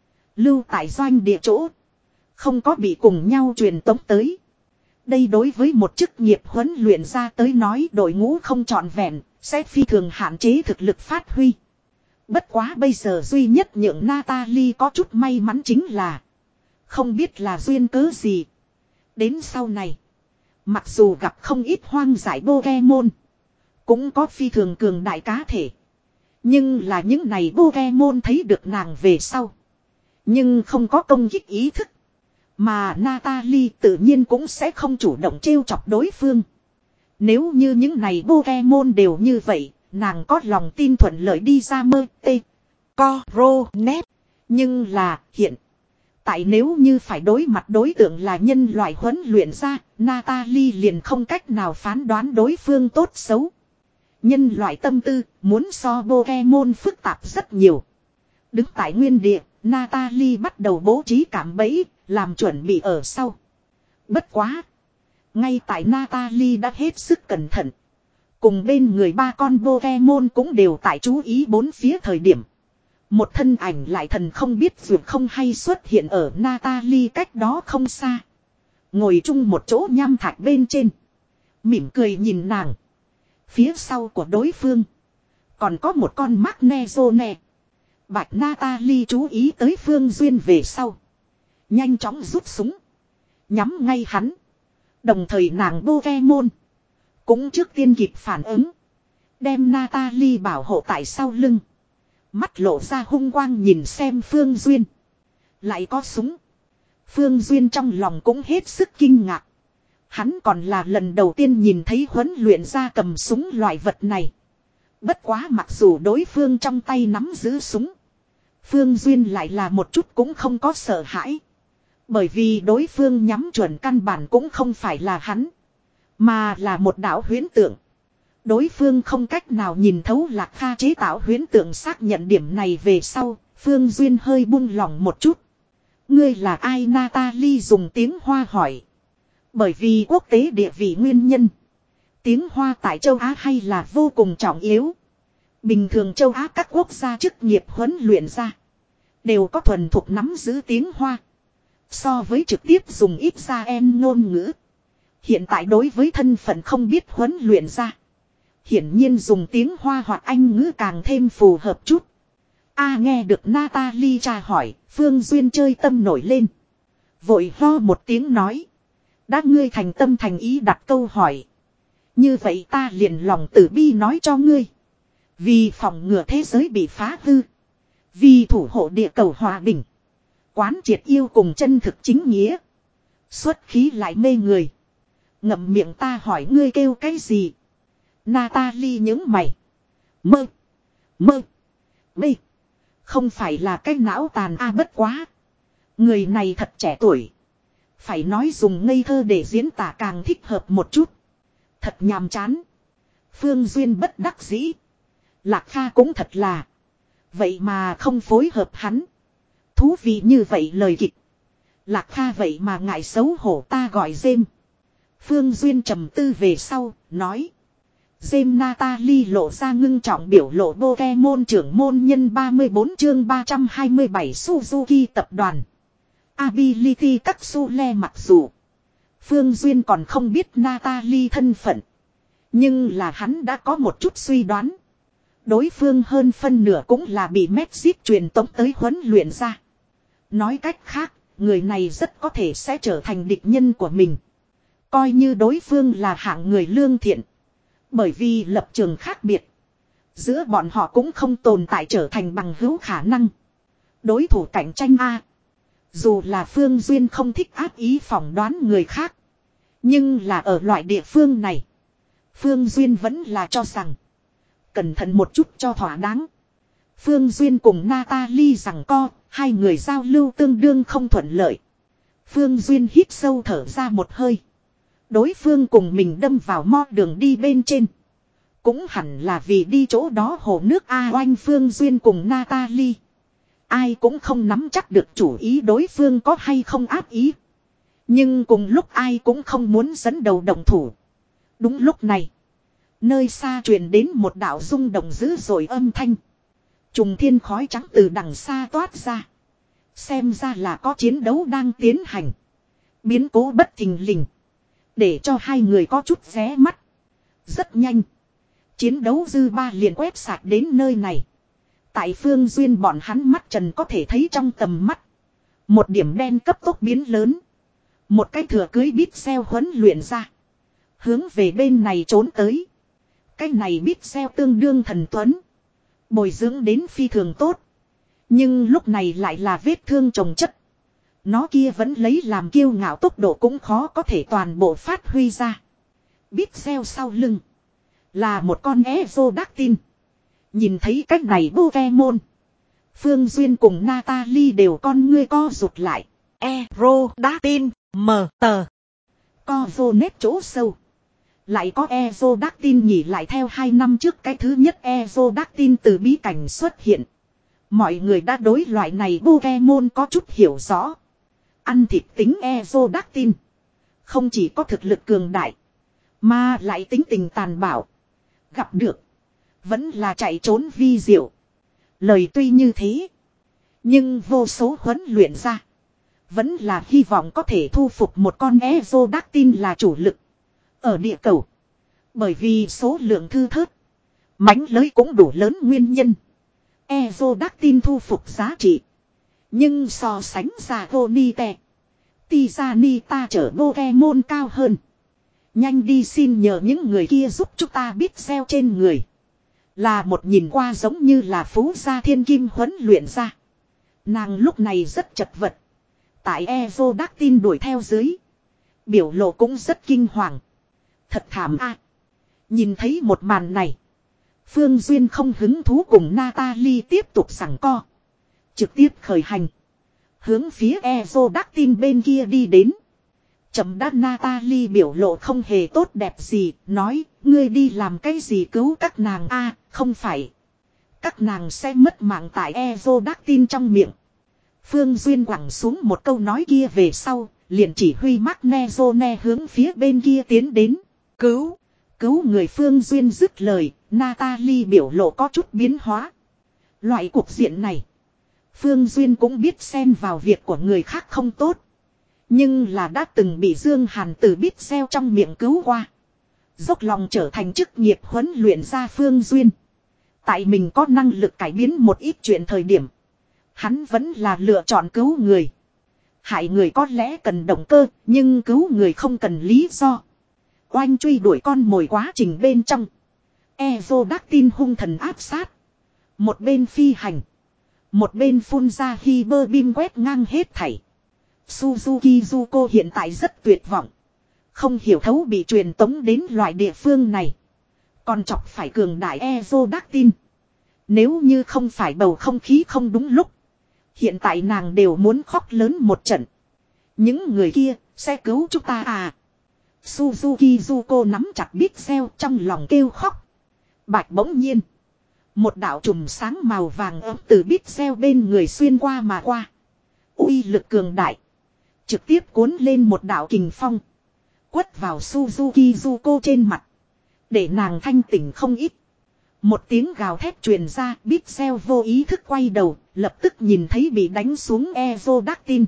Lưu tại doanh địa chỗ. Không có bị cùng nhau truyền tống tới. Đây đối với một chức nghiệp huấn luyện ra tới nói đội ngũ không trọn vẹn, sẽ phi thường hạn chế thực lực phát huy. Bất quá bây giờ duy nhất nhượng Natalie có chút may mắn chính là không biết là duyên cớ gì. Đến sau này, mặc dù gặp không ít hoang dại Pokemon, cũng có phi thường cường đại cá thể. Nhưng là những này Pokemon thấy được nàng về sau. Nhưng không có công kích ý thức. Mà Natalie tự nhiên cũng sẽ không chủ động trêu chọc đối phương. Nếu như những này Pokemon đều như vậy, nàng có lòng tin thuận lợi đi ra mơ tê. Co rô nét. Nhưng là hiện. Tại nếu như phải đối mặt đối tượng là nhân loại huấn luyện ra, Natalie liền không cách nào phán đoán đối phương tốt xấu. Nhân loại tâm tư muốn so Pokemon phức tạp rất nhiều. Đứng tại nguyên địa, Natalie bắt đầu bố trí cảm bẫy, làm chuẩn bị ở sau. Bất quá. Ngay tại Natalie đã hết sức cẩn thận. Cùng bên người ba con Pokemon cũng đều tại chú ý bốn phía thời điểm. Một thân ảnh lại thần không biết vượt không hay xuất hiện ở Natalie cách đó không xa. Ngồi chung một chỗ nham thạch bên trên. Mỉm cười nhìn nàng. Phía sau của đối phương. Còn có một con Magnezone. Bạch Natalie chú ý tới Phương Duyên về sau. Nhanh chóng rút súng. Nhắm ngay hắn. Đồng thời nàng Pokemon. Cũng trước tiên kịp phản ứng. Đem Natalie bảo hộ tại sau lưng. Mắt lộ ra hung quang nhìn xem Phương Duyên. Lại có súng. Phương Duyên trong lòng cũng hết sức kinh ngạc. Hắn còn là lần đầu tiên nhìn thấy huấn luyện ra cầm súng loại vật này. Bất quá mặc dù đối phương trong tay nắm giữ súng. Phương Duyên lại là một chút cũng không có sợ hãi. Bởi vì đối phương nhắm chuẩn căn bản cũng không phải là hắn. Mà là một đạo huyễn tượng. Đối phương không cách nào nhìn thấu Lạc Kha chế tạo huyễn tượng, xác nhận điểm này về sau, Phương Duyên hơi buông lỏng một chút. Ngươi là ai? Natalie dùng tiếng Hoa hỏi. Bởi vì quốc tế địa vị nguyên nhân, tiếng Hoa tại châu Á hay là vô cùng trọng yếu. Bình thường châu Á các quốc gia chức nghiệp huấn luyện ra đều có thuần thục nắm giữ tiếng Hoa. So với trực tiếp dùng ít ra em ngôn ngữ. Hiện tại đối với thân phận không biết huấn luyện ra, hiển nhiên dùng tiếng Hoa hoặc Anh ngữ càng thêm phù hợp chút. A nghe được Natalie tra hỏi, Phương Duyên chơi tâm nổi lên. Vội ho một tiếng nói. Đã ngươi thành tâm thành ý đặt câu hỏi, như vậy ta liền lòng tử bi nói cho ngươi. Vì phòng ngừa thế giới bị phá hư, vì thủ hộ địa cầu hòa bình, quán triệt yêu cùng chân thực chính nghĩa, xuất khí lại mê người. Ngậm miệng, ta hỏi ngươi kêu cái gì? Natalie nhướng mày. Mơ. Mơ. Bê. Không phải là cái não tàn a, bất quá. Người này thật trẻ tuổi. Phải nói dùng ngây thơ để diễn tả càng thích hợp một chút. Thật nhàm chán. Phương Duyên bất đắc dĩ. Lạc Kha cũng thật là. Vậy mà không phối hợp hắn. Thú vị như vậy lời kịch. Lạc Kha vậy mà ngại xấu hổ, ta gọi Dêm. Phương Duyên trầm tư về sau, nói. Dêm. Natalie lộ ra ngưng trọng biểu lộ. Pokemon trưởng môn nhân ba mươi bốn chương ba trăm hai mươi bảy Suzuki tập đoàn. Ability Capsule. Mặc dù Phương Duyên còn không biết Natalie thân phận, nhưng là hắn đã có một chút suy đoán. Đối phương hơn phân nửa cũng là bị Mexip truyền tống tới huấn luyện ra. Nói cách khác, người này rất có thể sẽ trở thành địch nhân của mình. Coi như đối phương là hạng người lương thiện, bởi vì lập trường khác biệt, giữa bọn họ cũng không tồn tại trở thành bằng hữu khả năng. Đối thủ cạnh tranh A. Dù là Phương Duyên không thích ác ý phỏng đoán người khác, nhưng là ở loại địa phương này, Phương Duyên vẫn là cho rằng cẩn thận một chút cho thỏa đáng. Phương Duyên cùng Natalie giằng co, hai người giao lưu tương đương không thuận lợi. Phương Duyên hít sâu thở ra một hơi. Đối phương cùng mình đâm vào mo đường đi bên trên, cũng hẳn là vì đi chỗ đó hồ nước A. Oanh. Phương Duyên cùng Natalie, ai cũng không nắm chắc được chủ ý đối phương có hay không ác ý. Nhưng cùng lúc ai cũng không muốn dẫn đầu động thủ. Đúng lúc này, nơi xa truyền đến một đạo rung động dữ dội âm thanh. Trùng thiên khói trắng từ đằng xa toát ra. Xem ra là có chiến đấu đang tiến hành. Biến cố bất thình lình, để cho hai người có chút ré mắt. Rất nhanh, chiến đấu dư ba liền quét sạch đến nơi này. Tại Phương Duyên bọn hắn mắt trần có thể thấy trong tầm mắt, một điểm đen cấp tốc biến lớn. Một cái thừa cưới bít xeo huấn luyện ra, hướng về bên này trốn tới. Cái này bít xeo tương đương thần tuấn, bồi dưỡng đến phi thường tốt. Nhưng lúc này lại là vết thương chồng chất. Nó kia vẫn lấy làm kiêu ngạo, tốc độ cũng khó có thể toàn bộ phát huy ra. Bít xeo sau lưng là một con Exodactyl. Nhìn thấy cách này Pokemon, Phương Duyên cùng Natalie đều con ngươi co rụt lại. Exodactyl, mờ tờ. Co vô nét chỗ sâu. Lại có Exodactyl nhỉ, lại theo hai năm trước cái thứ nhất Exodactyl từ bí cảnh xuất hiện. Mọi người đã đối loại này Pokemon có chút hiểu rõ. Ăn thịt tính Exodactyl không chỉ có thực lực cường đại, mà lại tính tình tàn bạo. Gặp được vẫn là chạy trốn vi diệu. Lời tuy như thế, nhưng vô số huấn luyện ra vẫn là hy vọng có thể thu phục một con Exodactyl là chủ lực. Ở địa cầu, bởi vì số lượng thư thớt, mánh lới cũng đủ lớn nguyên nhân, Exodactyl thu phục giá trị. Nhưng so sánh ra Gonite, Tizanita chở Pokemon cao hơn. Nhanh đi xin nhờ những người kia giúp chúng ta biết xeo trên người. Là một nhìn qua giống như là phú gia thiên kim huấn luyện ra. Nàng lúc này rất chật vật. Tại Exodactyl đuổi theo dưới, biểu lộ cũng rất kinh hoàng. Thật thảm a. Nhìn thấy một màn này, Phương Duyên không hứng thú cùng Natalie tiếp tục giằng co. Trực tiếp khởi hành, hướng phía Exodactyl bên kia đi đến. Chậm đã Natalie biểu lộ không hề tốt đẹp gì, nói, ngươi đi làm cái gì cứu các nàng a à, không phải. Các nàng sẽ mất mạng tại Aerodactyl trong miệng. Phương Duyên quẳng xuống một câu nói kia về sau, liền chỉ huy Magnezone hướng phía bên kia tiến đến. Cứu, cứu người. Phương Duyên dứt lời, Natalie biểu lộ có chút biến hóa. Loại cuộc diện này, Phương Duyên cũng biết xen vào việc của người khác không tốt. Nhưng là đã từng bị Dương Hàn từ bít xeo trong miệng cứu qua. Dốc lòng trở thành chức nghiệp huấn luyện ra Phương Duyên. Tại mình có năng lực cải biến một ít chuyện thời điểm, hắn vẫn là lựa chọn cứu người. Hại người có lẽ cần động cơ, nhưng cứu người không cần lý do. Oanh truy đuổi con mồi quá trình bên trong, Aerodactyl hung thần áp sát. Một bên phi hành, một bên phun ra Hyper Beam quét ngang hết thảy. Suzuki Zuko hiện tại rất tuyệt vọng. Không hiểu thấu bị truyền tống đến loại địa phương này. Còn chọc phải cường đại Aerodactyl. Nếu như không phải bầu không khí không đúng lúc, hiện tại nàng đều muốn khóc lớn một trận. Những người kia sẽ cứu chúng ta à? Suzuki Zuko nắm chặt bít xeo trong lòng kêu khóc. Bạch bỗng nhiên, một đạo chùm sáng màu vàng ấm từ bít xeo bên người xuyên qua mà qua. Uy lực cường đại, trực tiếp cuốn lên một đạo kình phong, quất vào Suzuki Zuko trên mặt, để nàng thanh tỉnh không ít. Một tiếng gào thét truyền ra, bít xeo vô ý thức quay đầu, lập tức nhìn thấy bị đánh xuống Aerodactyl.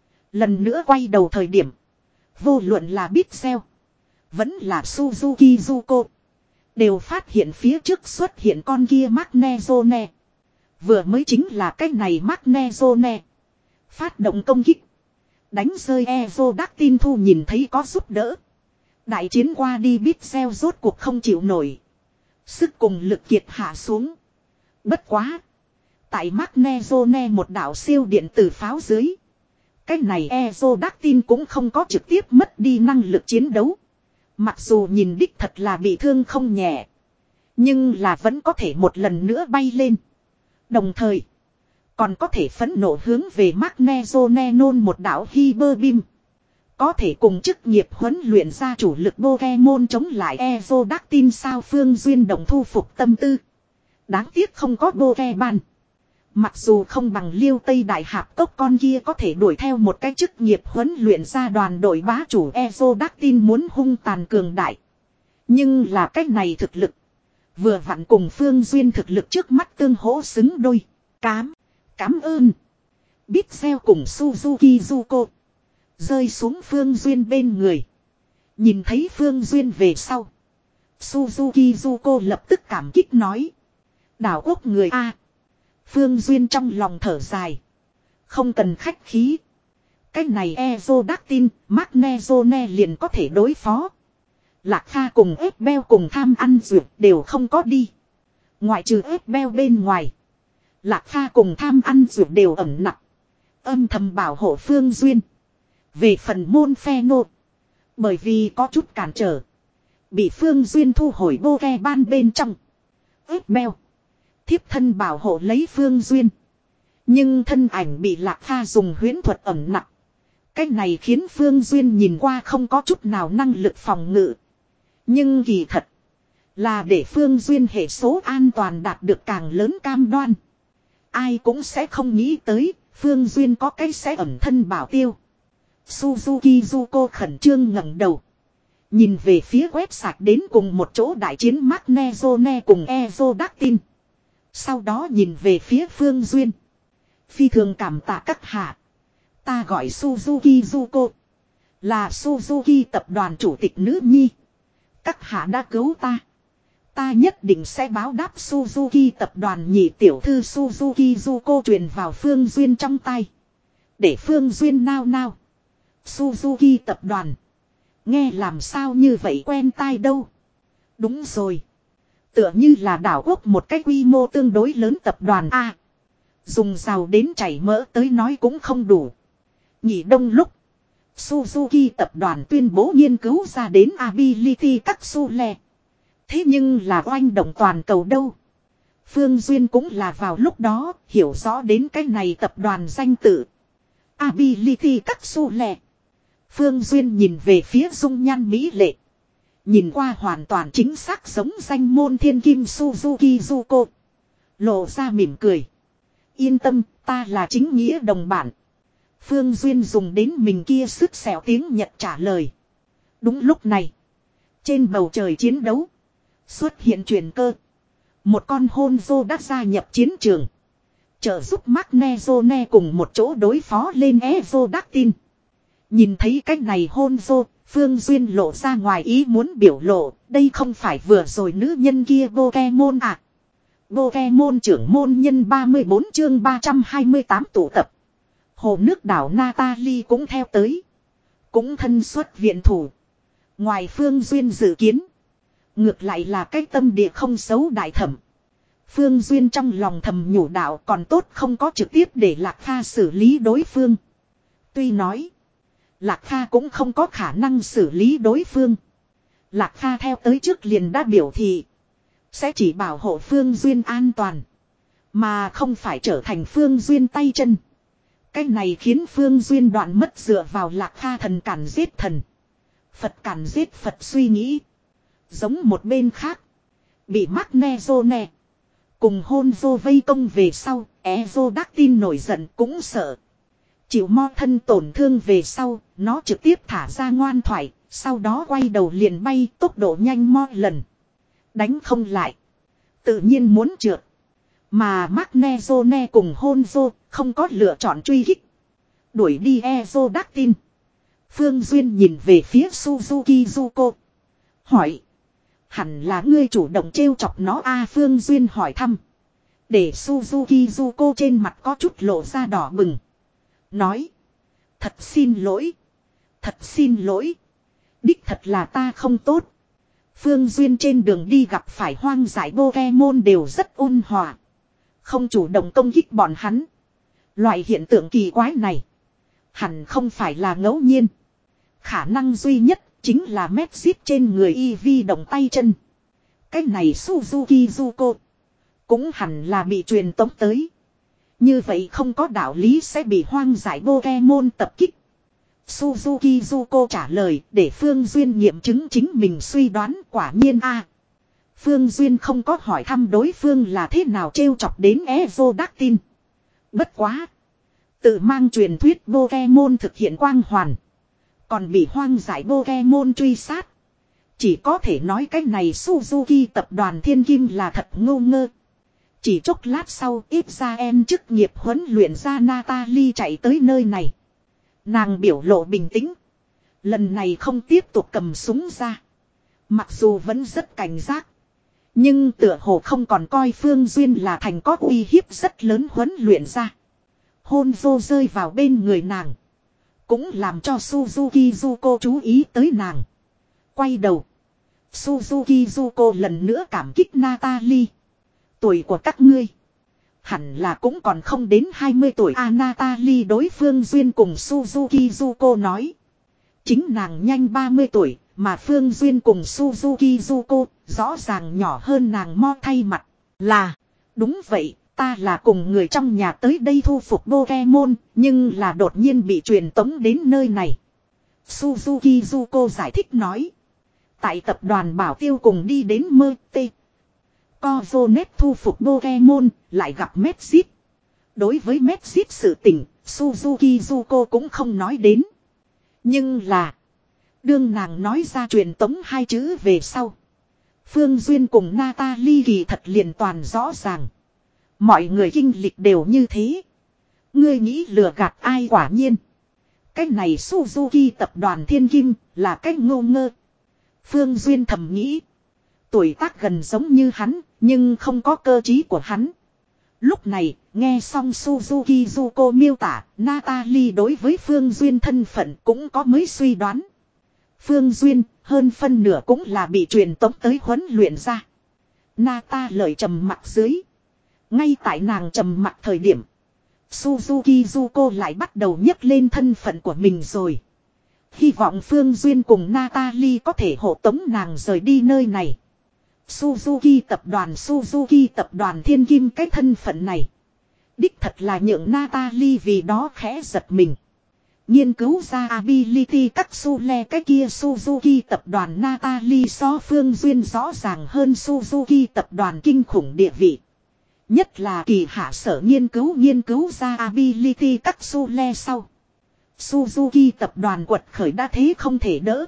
Lần nữa quay đầu thời điểm, vô luận là bít xeo, vẫn là Suzuki Zuko, đều phát hiện phía trước xuất hiện con kia Magnezone. Vừa mới chính là cái này Magnezone phát động công kích, đánh rơi Aerodactyl. Thu nhìn thấy có giúp đỡ, đại chiến qua đi bít xeo rốt cuộc không chịu nổi, sức cùng lực kiệt hạ xuống. Bất quá, tại Magnezone một đạo siêu điện tử pháo dưới, cái này Aerodactyl cũng không có trực tiếp mất đi năng lực chiến đấu. Mặc dù nhìn đích thật là bị thương không nhẹ, nhưng là vẫn có thể một lần nữa bay lên. Đồng thời, còn có thể phẫn nộ hướng về Magnezone nôn một đạo Hyper Beam. Có thể cùng chức nghiệp huấn luyện ra chủ lực Pokemon chống lại Aerodactyl sao? Phương Duyên đồng thu phục tâm tư. Đáng tiếc không có Pokemon. Mặc dù không bằng Liêu Tây Đại Hạp Cốc con kia có thể đuổi theo một cái chức nghiệp huấn luyện ra đoàn đội bá chủ Aerodactyl muốn hung tàn cường đại. Nhưng là cách này thực lực, vừa vặn cùng Phương Duyên thực lực trước mắt tương hỗ xứng đôi. Cám, cám ơn. Bít xeo cùng Suzuki Zuko rơi xuống Phương Duyên bên người. Nhìn thấy Phương Duyên về sau, Suzuki Zuko lập tức cảm kích nói: đảo quốc người A. Phương Duyên trong lòng thở dài: không cần khách khí. Cái này Aerodactyl, Magnezone liền có thể đối phó. Lạc Kha cùng ép beo cùng tham ăn dược đều không có đi. Ngoại trừ ép beo bên ngoài, Lạc Kha cùng tham ăn dược đều ẩn nặc, âm thầm bảo hộ Phương Duyên. Về phần môn phe nộ, bởi vì có chút cản trở, bị Phương Duyên thu hồi bô ke ban bên trong. Ép beo, thiếp thân bảo hộ lấy Phương Duyên, nhưng thân ảnh bị Lạc Kha dùng huyễn thuật ẩn nặc. Cái này khiến Phương Duyên nhìn qua không có chút nào năng lực phòng ngự, nhưng kỳ thật là để Phương Duyên hệ số an toàn đạt được càng lớn cam đoan. Ai cũng sẽ không nghĩ tới Phương Duyên có cái sẽ ẩn thân bảo tiêu. Suzuki Zuko khẩn trương ngẩng đầu, nhìn về phía quét sạch đến cùng một chỗ đại chiến Magnezone cùng Aerodactyl. Sau đó nhìn về phía Phương Duyên: phi thường cảm tạ các hạ. Ta gọi Suzuki Zuko, là Suzuki tập đoàn chủ tịch nữ nhi. Các hạ đã cứu ta, ta nhất định sẽ báo đáp. Suzuki tập đoàn nhị tiểu thư Suzuki Zuko truyền vào Phương Duyên trong tay, để Phương Duyên nao nao. Suzuki tập đoàn, nghe làm sao như vậy quen tai đâu. Đúng rồi, tựa như là đảo quốc một cái quy mô tương đối lớn tập đoàn A. Dùng giàu đến chảy mỡ tới nói cũng không đủ. Nhị đông lúc, Suzuki tập đoàn tuyên bố nghiên cứu ra đến Ability Capsule. Thế nhưng là oanh động toàn cầu đâu. Phương Duyên cũng là vào lúc đó hiểu rõ đến cái này tập đoàn danh tự Ability Capsule. Phương Duyên nhìn về phía dung nhan mỹ lệ. Nhìn qua hoàn toàn chính xác giống danh môn thiên kim Suzuki Zuko. Lộ ra mỉm cười. Yên tâm, ta là chính nghĩa đồng bản. Phương Duyên dùng đến mình kia sức xẻo tiếng Nhật trả lời. Đúng lúc này. Trên bầu trời chiến đấu. Xuất hiện truyền cơ. Một con Honzo đã gia nhập chiến trường. Trợ giúp Magnezone cùng một chỗ đối phó lên Ezodactyl. Nhìn thấy cách này Honzo, Phương Duyên lộ ra ngoài ý muốn biểu lộ. Đây không phải vừa rồi nữ nhân kia Pokemon à. Pokemon trưởng môn nhân ba mươi bốn chương ba trăm hai mươi tám tụ tập. Hồ nước đảo Natalie cũng theo tới. Cũng thân xuất viện thủ. Ngoài Phương Duyên dự kiến. Ngược lại là cái tâm địa không xấu đại thẩm. Phương Duyên trong lòng thầm nhủ đạo còn tốt không có trực tiếp để Lạc Kha xử lý đối phương. Tuy nói. Lạc Kha cũng không có khả năng xử lý đối phương. Lạc Kha theo tới trước liền đã biểu thị. Sẽ chỉ bảo hộ Phương Duyên an toàn. Mà không phải trở thành Phương Duyên tay chân. Cái này khiến Phương Duyên đoạn mất dựa vào Lạc Kha thần cản giết thần. Phật cản giết Phật suy nghĩ. Giống một bên khác. Bị Magnezone. Cùng Honzo vây công về sau. Ezodactyl nổi giận cũng sợ. Chịu mo thân tổn thương về sau. Nó trực tiếp thả ra ngoan thoại. Sau đó quay đầu liền bay tốc độ nhanh mo lần. Đánh không lại. Tự nhiên muốn trượt. Mà Magnezone cùng Honzo không có lựa chọn truy kích. Đuổi đi Ezodactyl. Phương Duyên nhìn về phía Suzuki Zuko. Hỏi. Hẳn là ngươi chủ động trêu chọc nó a à, Phương Duyên hỏi thăm. Để Suzuki Zuko trên mặt có chút lộ ra đỏ bừng. Nói. Thật xin lỗi. Thật xin lỗi. Đích thật là ta không tốt. Phương Duyên trên đường đi gặp phải hoang dại Pokemon đều rất ôn hòa. Không chủ động công kích bọn hắn. Loại hiện tượng kỳ quái này. Hẳn không phải là ngẫu nhiên. Khả năng duy nhất chính là Mexit trên người Eevee động tay chân. Cái này Suzuki Zuko. Cũng hẳn là bị truyền tống tới. Như vậy không có đạo lý sẽ bị hoang dại Pokemon tập kích. Suzuki Zuko trả lời để Phương Duyên nghiệm chứng chính mình suy đoán quả nhiên a. À, Phương Duyên không có hỏi thăm đối phương là thế nào trêu chọc đến Ezodactyl. Bất quá. Tự mang truyền thuyết Pokemon thực hiện quang hoàn. Còn bị hoang dại Pokemon truy sát. Chỉ có thể nói cái này Suzuki tập đoàn Thiên Kim là thật ngu ngơ. Chỉ chốc lát sau ít ra em chức nghiệp huấn luyện ra Natalie chạy tới nơi này. Nàng biểu lộ bình tĩnh. Lần này không tiếp tục cầm súng ra. Mặc dù vẫn rất cảnh giác. Nhưng tựa hồ không còn coi Phương Duyên là thành có uy hiếp rất lớn huấn luyện ra. Honzo rơi vào bên người nàng. Cũng làm cho Suzuki Zuko chú ý tới nàng. Quay đầu. Suzuki Zuko lần nữa cảm kích Natalie. Tuổi của các ngươi. Hẳn là cũng còn không đến hai mươi tuổi a à, Natalie đối Phương Duyên cùng Suzuki Zuko nói. Chính nàng nhanh ba mươi tuổi. Mà Phương Duyên cùng Suzuki Zuko rõ ràng nhỏ hơn nàng mo thay mặt. Là. Đúng vậy. Ta là cùng người trong nhà tới đây thu phục Pokemon. Nhưng là đột nhiên bị truyền tống đến nơi này. Suzuki Zuko giải thích nói. Tại tập đoàn Bảo Tiêu cùng đi đến mơ tê. Cozonet thu phục Pokemon. Lại gặp Mexit. Đối với Mexit sự tình. Suzuki Zuko cũng không nói đến. Nhưng là. Đương nàng nói ra truyền tống hai chữ về sau. Phương Duyên cùng Natalie kỳ thật liền toàn rõ ràng. Mọi người kinh lịch đều như thế. Ngươi nghĩ lừa gạt ai quả nhiên. Cái này Suzuki tập đoàn Thiên Kim là cái ngô ngơ. Phương Duyên thầm nghĩ. Tuổi tác gần giống như hắn, nhưng không có cơ trí của hắn. Lúc này, nghe xong Suzuki Zuko miêu tả, Natalie đối với Phương Duyên thân phận cũng có mới suy đoán. Phương Duyên, hơn phân nửa cũng là bị truyền tống tới huấn luyện ra. Nata lời trầm mặt dưới. Ngay tại nàng trầm mặt thời điểm. Suzuki Zuko lại bắt đầu nhấc lên thân phận của mình rồi. Hy vọng Phương Duyên cùng Natalie có thể hộ tống nàng rời đi nơi này. Suzuki tập đoàn Suzuki tập đoàn Thiên Kim cái thân phận này. Đích thật là nhượng Natalie vì đó khẽ giật mình. Nghiên cứu ra ability capsule cái kia Suzuki tập đoàn Natalie so Phương Duyên rõ ràng hơn Suzuki tập đoàn kinh khủng địa vị. Nhất là kỳ hạ sở nghiên cứu nghiên cứu ra ability capsule sau. Suzuki tập đoàn quật khởi đã thế không thể đỡ.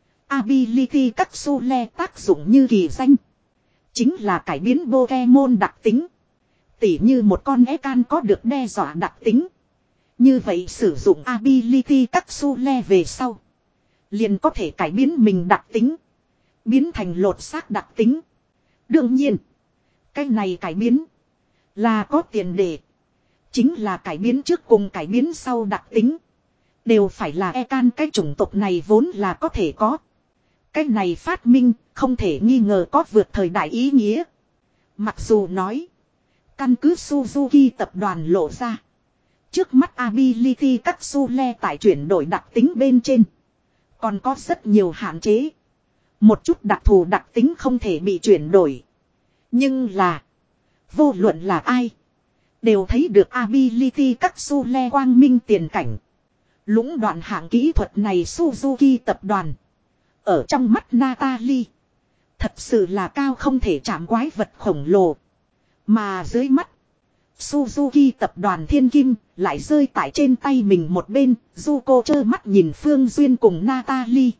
Ability capsule tác dụng như kỳ danh. Chính là cải biến Pokemon đặc tính. Tỉ như một con Ekan có được đe dọa đặc tính. Như vậy sử dụng ability capsule về sau. Liền có thể cải biến mình đặc tính. Biến thành lột xác đặc tính. Đương nhiên. Cái này cải biến. Là có tiền đề. Chính là cải biến trước cùng cải biến sau đặc tính. Đều phải là Ekan cái chủng tộc này vốn là có thể có. Cái này phát minh không thể nghi ngờ có vượt thời đại ý nghĩa. Mặc dù nói. Căn cứ Suzuki tập đoàn lộ ra. Trước mắt ability capsule tại chuyển đổi đặc tính bên trên. Còn có rất nhiều hạn chế. Một chút đặc thù đặc tính không thể bị chuyển đổi. Nhưng là. Vô luận là ai. Đều thấy được ability capsule quang minh tiền cảnh. Lũng đoạn hạng kỹ thuật này Suzuki tập đoàn. Ở trong mắt Natalie. Thật sự là cao không thể chạm quái vật khổng lồ. Mà dưới mắt. Suzuki tập đoàn thiên kim lại rơi tại trên tay mình một bên. Zuko trơ mắt nhìn Phương Duyên cùng Natalie.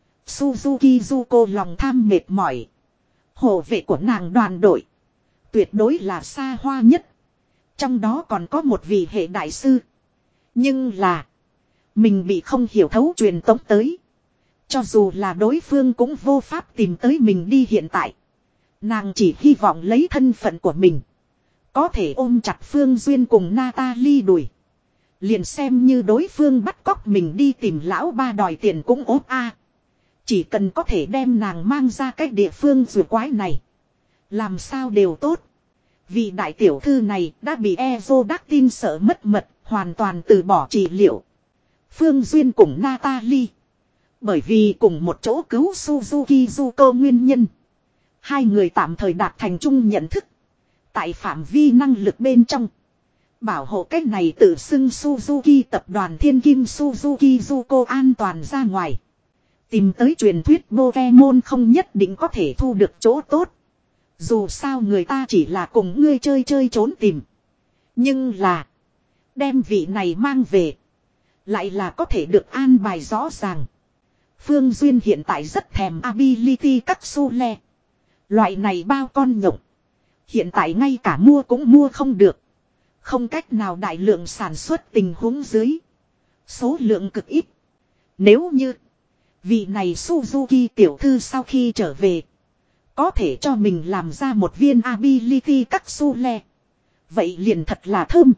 Suzuki Zuko lòng tham mệt mỏi. Hộ vệ của nàng đoàn đội. Tuyệt đối là xa hoa nhất. Trong đó còn có một vị hệ đại sư. Nhưng là. Mình bị không hiểu thấu truyền tống tới. Cho dù là đối phương cũng vô pháp tìm tới mình đi hiện tại. Nàng chỉ hy vọng lấy thân phận của mình. Có thể ôm chặt Phương Duyên cùng Natalie đuổi. Liền xem như đối phương bắt cóc mình đi tìm lão ba đòi tiền cũng ốp a. Chỉ cần có thể đem nàng mang ra cái địa phương rùa quái này. Làm sao đều tốt. Vị đại tiểu thư này đã bị Ezodactyl sợ mất mật. Hoàn toàn từ bỏ trị liệu. Phương Duyên cùng Natalie. Bởi vì cùng một chỗ cứu Suzuki Zuko nguyên nhân. Hai người tạm thời đạt thành chung nhận thức. Tại phạm vi năng lực bên trong. Bảo hộ cách này tự xưng Suzuki tập đoàn thiên kim Suzuki Zuko an toàn ra ngoài. Tìm tới truyền thuyết Pokemon không nhất định có thể thu được chỗ tốt. Dù sao người ta chỉ là cùng ngươi chơi chơi trốn tìm. Nhưng là. Đem vị này mang về. Lại là có thể được an bài rõ ràng. Phương Duyên hiện tại rất thèm ability capsule. Loại này bao con nhộng. Hiện tại ngay cả mua cũng mua không được. Không cách nào đại lượng sản xuất tình huống dưới. Số lượng cực ít. Nếu như. Vị này Suzuki tiểu thư sau khi trở về. Có thể cho mình làm ra một viên ability capsule. Vậy liền thật là thơm.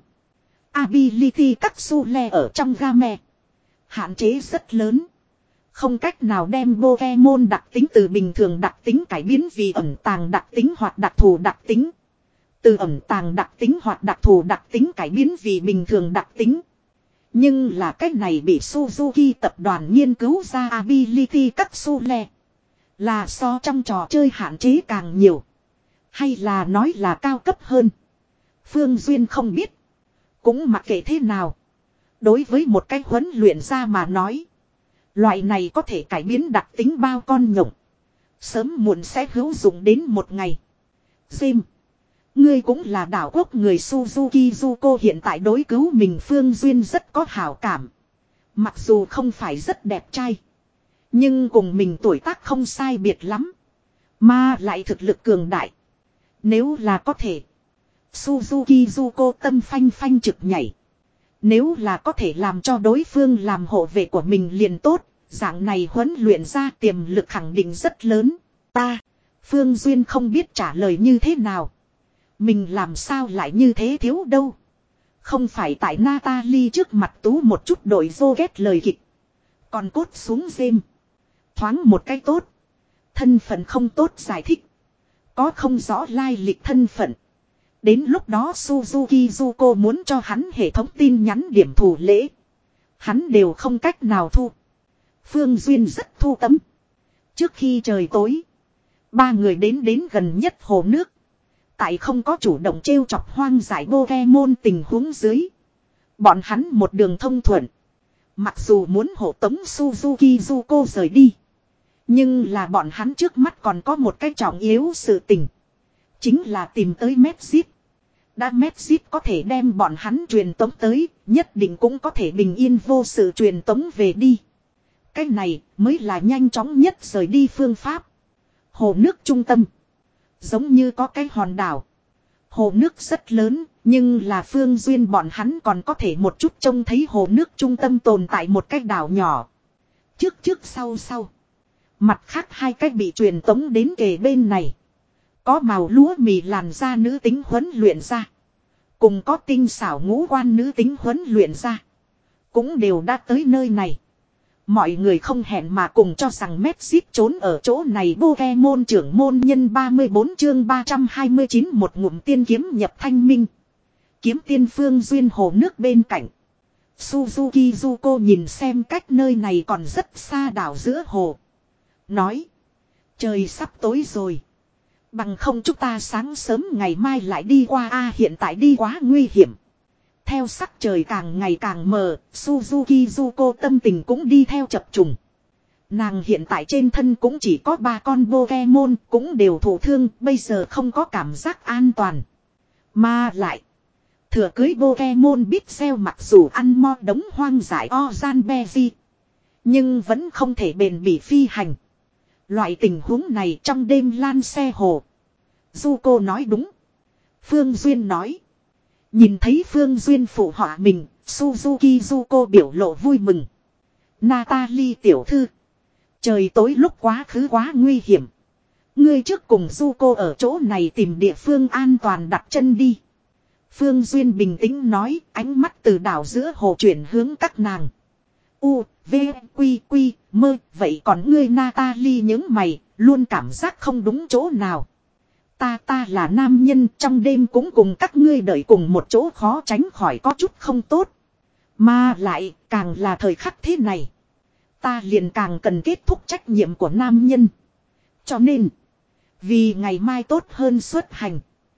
Ability capsule ở trong game. Hạn chế rất lớn. Không cách nào đem Pokemon đặc tính từ bình thường đặc tính cải biến vì ẩn tàng đặc tính hoặc đặc thù đặc tính. Từ ẩn tàng đặc tính hoặc đặc thù đặc tính cải biến vì bình thường đặc tính. Nhưng là cách này bị Suzuki tập đoàn nghiên cứu ra ability capsule. Là so trong trò chơi hạn chế càng nhiều. Hay là nói là cao cấp hơn. Phương Duyên không biết. Cũng mặc kệ thế nào. Đối với một cái huấn luyện ra mà nói. Loại này có thể cải biến đặc tính bao con nhộng. Sớm muộn sẽ hữu dụng đến một ngày. Jim. Ngươi cũng là đảo quốc người Suzuki Zuko hiện tại đối cứu mình Phương Duyên rất có hảo cảm. Mặc dù không phải rất đẹp trai. Nhưng cùng mình tuổi tác không sai biệt lắm. Mà lại thực lực cường đại. Nếu là có thể. Suzuki Zuko tâm phanh phanh trực nhảy. Nếu là có thể làm cho đối phương làm hộ vệ của mình liền tốt. Dạng này huấn luyện ra tiềm lực khẳng định rất lớn. Ta. Phương Duyên không biết trả lời như thế nào. Mình làm sao lại như thế thiếu đâu. Không phải tại Natalie trước mặt tú một chút đội vô ghét lời kịch. Còn cốt xuống dêm. Thoáng một cái tốt. Thân phận không tốt giải thích. Có không rõ lai lịch thân phận. Đến lúc đó Suzuki Zuko muốn cho hắn hệ thống tin nhắn điểm thủ lễ. Hắn đều không cách nào thu. Phương Duyên rất thu tấm. Trước khi trời tối. Ba người đến đến gần nhất hồ nước. Tại không có chủ động trêu chọc hoang dại Pokemon tình huống dưới. Bọn hắn một đường thông thuận. Mặc dù muốn hộ tống Suzuki Zuko rời đi. Nhưng là bọn hắn trước mắt còn có một cái trọng yếu sự tình. Chính là tìm tới Medjit. Đã Medjit có thể đem bọn hắn truyền tống tới, nhất định cũng có thể bình yên vô sự truyền tống về đi. Cái này mới là nhanh chóng nhất rời đi phương pháp. Hồ nước trung tâm. Giống như có cái hòn đảo. Hồ nước rất lớn, nhưng là Phương Duyên bọn hắn còn có thể một chút trông thấy hồ nước trung tâm tồn tại một cái đảo nhỏ. Trước trước sau sau. Mặt khác hai cái bị truyền tống đến kề bên này. Có màu lúa mì làn da nữ tính huấn luyện ra. Cùng có tinh xảo ngũ quan nữ tính huấn luyện ra. Cũng đều đã tới nơi này. Mọi người không hẹn mà cùng cho rằng Medjit trốn ở chỗ này. Pokemon trưởng môn nhân ba mươi bốn chương ba trăm hai mươi chín một ngụm tiên kiếm nhập thanh minh. Kiếm tiên Phương Duyên hồ nước bên cạnh. Suzuki Zuko nhìn xem cách nơi này còn rất xa đảo giữa hồ. Nói. Trời sắp tối rồi. Bằng không chúng ta sáng sớm ngày mai lại đi qua a à, hiện tại đi quá nguy hiểm. Theo sắc trời càng ngày càng mờ, Suzuki Zuko tâm tình cũng đi theo chập trùng. Nàng hiện tại trên thân cũng chỉ có ba con Pokemon, cũng đều thụ thương, bây giờ không có cảm giác an toàn. Mà lại, thừa cưới Pokemon Pixel mặc dù ăn mo đống hoang dại Ozanbeji, nhưng vẫn không thể bền bỉ phi hành. Loại tình huống này trong đêm lan xe hồ. Zuko nói đúng. Phương Duyên nói. Nhìn thấy Phương Duyên phụ họa mình, Suzuki Zuko biểu lộ vui mừng. Natalie tiểu thư. Trời tối lúc quá khứ quá nguy hiểm. Ngươi trước cùng Zuko ở chỗ này tìm địa phương an toàn đặt chân đi. Phương Duyên bình tĩnh nói, ánh mắt từ đảo giữa hồ chuyển hướng các nàng. U, V, Quy, Quy, mơ, vậy còn ngươi Natalie những mày, luôn cảm giác không đúng chỗ nào. Ta ta là nam nhân trong đêm cũng cùng các ngươi đợi cùng một chỗ khó tránh khỏi có chút không tốt. Mà lại càng là thời khắc thế này. Ta liền càng cần kết thúc trách nhiệm của nam nhân. Cho nên, vì ngày mai tốt hơn xuất hành.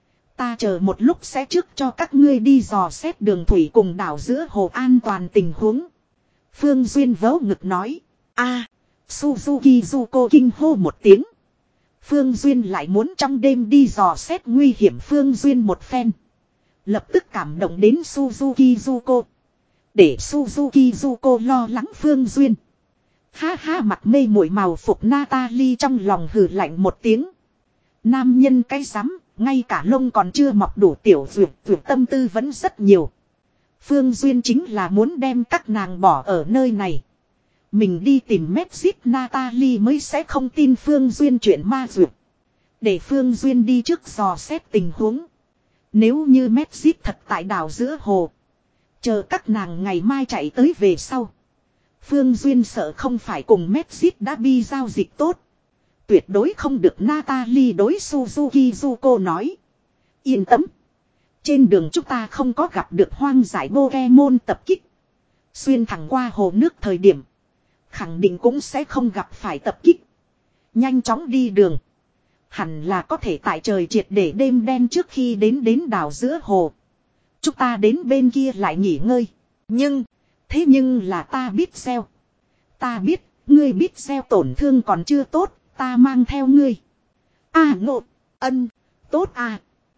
Ta chờ một lúc sẽ trước cho các ngươi đi dò xét đường thủy cùng đảo giữa hồ an toàn tình huống. Phương Duyên vớ ngực nói. A, Suzuki Zuko kinh hô một tiếng. Phương Duyên lại muốn trong đêm đi dò xét nguy hiểm Phương Duyên một phen. Lập tức cảm động đến Suzuki Zuko. Để Suzuki Zuko lo lắng Phương Duyên. Ha ha mặt mê muội màu phục Natalie trong lòng hừ lạnh một tiếng. Nam nhân cái rắm, ngay cả lông còn chưa mọc đủ tiểu duyệt, duyệt tâm tư vẫn rất nhiều. Phương Duyên chính là muốn đem các nàng bỏ ở nơi này. Mình đi tìm Medjit Natalie mới sẽ không tin Phương Duyên chuyện ma duyệt. Để Phương Duyên đi trước dò xét tình huống. Nếu như Medjit thật tại đảo giữa hồ. Chờ các nàng ngày mai chạy tới về sau. Phương Duyên sợ không phải cùng Medjit đã bi giao dịch tốt. Tuyệt đối không được Natalie đối Suzuki Zuko nói. Yên tâm. Trên đường chúng ta không có gặp được hoang dại Pokemon tập kích. Xuyên thẳng qua hồ nước thời điểm. Khẳng định cũng sẽ không gặp phải tập kích. Nhanh chóng đi đường. Hẳn là có thể tại trời triệt để đêm đen trước khi đến đến đảo giữa hồ. Chúng ta đến bên kia lại nghỉ ngơi. Nhưng, thế nhưng là ta biết xeo. Ta biết, ngươi biết xeo tổn thương còn chưa tốt, ta mang theo ngươi. À ngộ, ân, tốt à.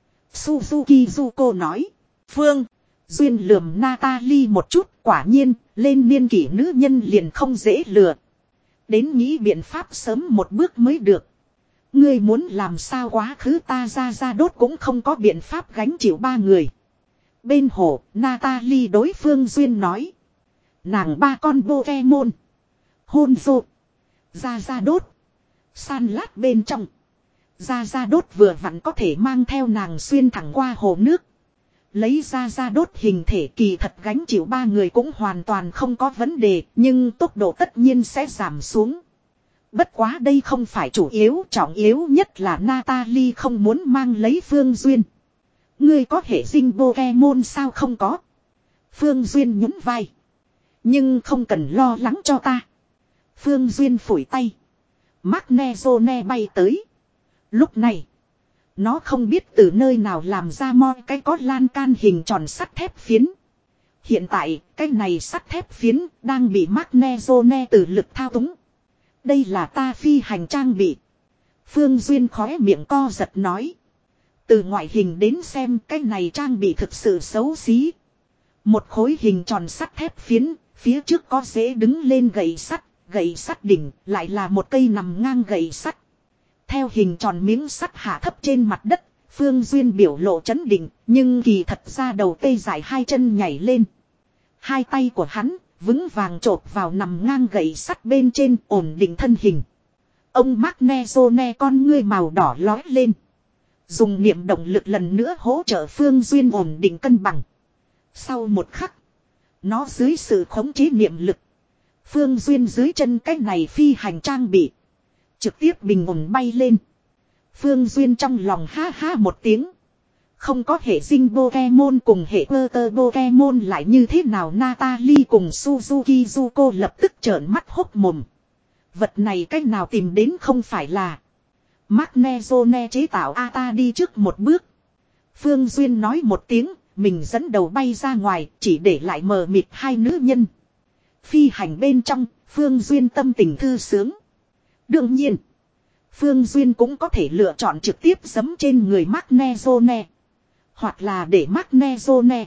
Suzuki Zuko nói. Phương, Duyên lườm Natalie một chút, quả nhiên, lên niên kỷ nữ nhân liền không dễ lừa. Đến nghĩ biện pháp sớm một bước mới được. Ngươi muốn làm sao quá khứ ta ra ra đốt cũng không có biện pháp gánh chịu ba người. Bên hồ, Natalie đối Phương Duyên nói. Nàng ba con Pokemon. Hôn rộ. Ra ra đốt. San lát bên trong. Ra ra đốt vừa vặn có thể mang theo nàng xuyên thẳng qua hồ nước. Lấy ra ra đốt hình thể kỳ thật gánh chịu ba người cũng hoàn toàn không có vấn đề. Nhưng tốc độ tất nhiên sẽ giảm xuống. Bất quá đây không phải chủ yếu, trọng yếu nhất là Natalie không muốn mang lấy Phương Duyên. Ngươi có hệ sinh Pokemon sao không có? Phương Duyên nhún vai. Nhưng không cần lo lắng cho ta. Phương Duyên phủi tay. Magnezone bay tới. Lúc này, nó không biết từ nơi nào làm ra moi cái có lan can hình tròn sắt thép phiến. Hiện tại, cái này sắt thép phiến đang bị Magnezone từ lực thao túng. Đây là ta phi hành trang bị. Phương Duyên khóe miệng co giật nói. Từ ngoại hình đến xem cái này trang bị thực sự xấu xí. Một khối hình tròn sắt thép phiến, phía trước có dễ đứng lên gậy sắt, gậy sắt đỉnh lại là một cây nằm ngang gậy sắt. Theo hình tròn miếng sắt hạ thấp trên mặt đất, Phương Duyên biểu lộ chấn định, nhưng kỳ thật ra đầu tê dại hai chân nhảy lên. Hai tay của hắn vững vàng chộp vào nằm ngang gậy sắt bên trên ổn định thân hình. Ông Magnezone con ngươi màu đỏ lói lên. Dùng niệm động lực lần nữa hỗ trợ Phương Duyên ổn định cân bằng. Sau một khắc, nó dưới sự khống chế niệm lực. Phương Duyên dưới chân cái này phi hành trang bị. Trực tiếp bình ổn bay lên. Phương Duyên trong lòng ha ha một tiếng. Không có hệ dinh Pokemon cùng hệ Peter Pokemon lại như thế nào Natalie cùng Suzuki Zuko lập tức trợn mắt hốc mồm. Vật này cách nào tìm đến không phải là. Magnezone chế tạo A ta đi trước một bước. Phương Duyên nói một tiếng, mình dẫn đầu bay ra ngoài, chỉ để lại mờ mịt hai nữ nhân. Phi hành bên trong, Phương Duyên tâm tình thư sướng. Đương nhiên, Phương Duyên cũng có thể lựa chọn trực tiếp giẫm trên người Magnezone. Hoặc là để Magnezone,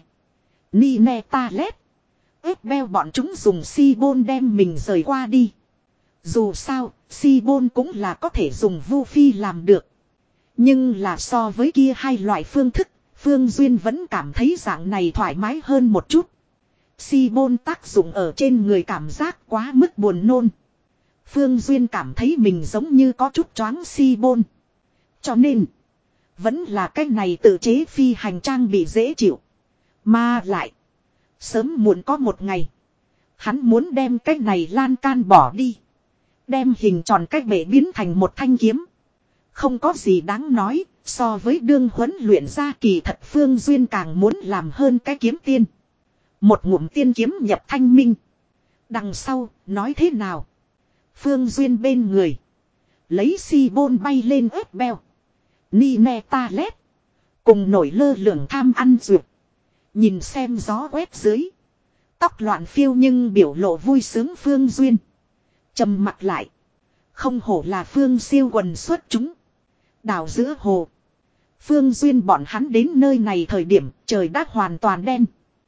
Nine Talet, Epbel bọn chúng dùng Sibon đem mình rời qua đi. Dù sao, Sibon cũng là có thể dùng Vu Phi làm được. Nhưng là so với kia hai loại phương thức, Phương Duyên vẫn cảm thấy dạng này thoải mái hơn một chút. Sibon tác dụng ở trên người cảm giác quá mức buồn nôn. Phương Duyên cảm thấy mình giống như có chút choáng Sibon. Cho nên, vẫn là cái này tự chế phi hành trang bị dễ chịu. Mà lại, sớm muộn có một ngày, hắn muốn đem cái này lan can bỏ đi. Đem hình tròn cách bể biến thành một thanh kiếm. Không có gì đáng nói, so với đương huấn luyện ra kỳ thật Phương Duyên càng muốn làm hơn cái kiếm tiên. Một ngụm tiên kiếm nhập thanh minh. Đằng sau, nói thế nào? Phương Duyên bên người. Lấy Sibon bay lên ớt beo. Nine Talet. Cùng nổi lơ lửng tham ăn dược. Nhìn xem gió quét dưới. Tóc loạn phiêu nhưng biểu lộ vui sướng Phương Duyên. Trầm mặt lại. Không hổ là Phương siêu quần xuất chúng. Đảo giữa hồ. Phương Duyên bọn hắn đến nơi này thời điểm trời đã hoàn toàn đen.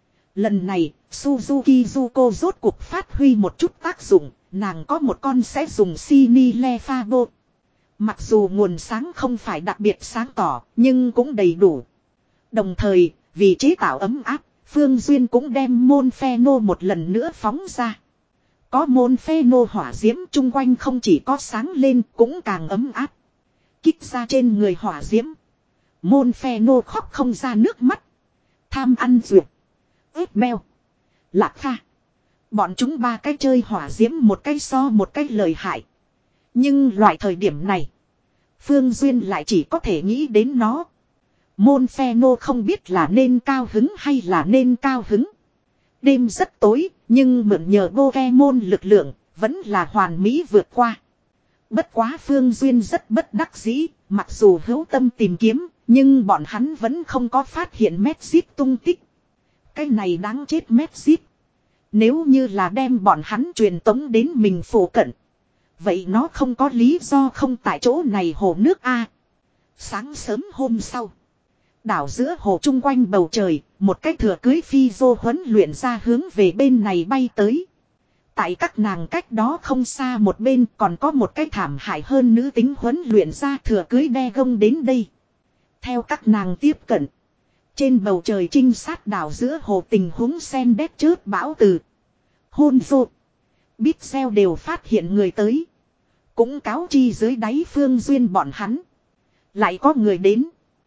Lần này, Suzuki Zuko rốt cuộc phát huy một chút tác dụng. Nàng có một con sẽ dùng Sinile Fabo. Mặc dù nguồn sáng không phải đặc biệt sáng tỏ, nhưng cũng đầy đủ. Đồng thời, vì chế tạo ấm áp, Phương Duyên cũng đem môn pheno một lần nữa phóng ra. Có môn pheno hỏa diễm chung quanh không chỉ có sáng lên cũng càng ấm áp. Kích ra trên người hỏa diễm. Môn pheno khóc không ra nước mắt. Tham ăn duyệt. Ướp meo. Lạc pha. Bọn chúng ba cái chơi hỏa diễm một cái so một cái lời hại. Nhưng loại thời điểm này, Phương Duyên lại chỉ có thể nghĩ đến nó. Môn pheno không biết là nên cao hứng hay là nên cao hứng. Đêm rất tối, nhưng mượn nhờ Pokemon lực lượng, vẫn là hoàn mỹ vượt qua. Bất quá Phương Duyên rất bất đắc dĩ, mặc dù hữu tâm tìm kiếm, nhưng bọn hắn vẫn không có phát hiện Medjit tung tích. Cái này đáng chết Medjit. Nếu như là đem bọn hắn truyền tống đến mình phủ cận, vậy nó không có lý do không tại chỗ này hồ nước A. Sáng sớm hôm sau, đảo giữa hồ chung quanh bầu trời, một cái thừa cưới phi dô huấn luyện ra hướng về bên này bay tới. Tại các nàng cách đó không xa một bên còn có một cái thảm hại hơn nữ tính huấn luyện ra thừa cưới đe gông đến đây. Theo các nàng tiếp cận, trên bầu trời trinh sát đảo giữa hồ tình huống sen đét chớp bão từ. Hôn dô. Bít xeo đều phát hiện người tới. Cũng cáo chi dưới đáy Phương Duyên bọn hắn. Lại có người đến.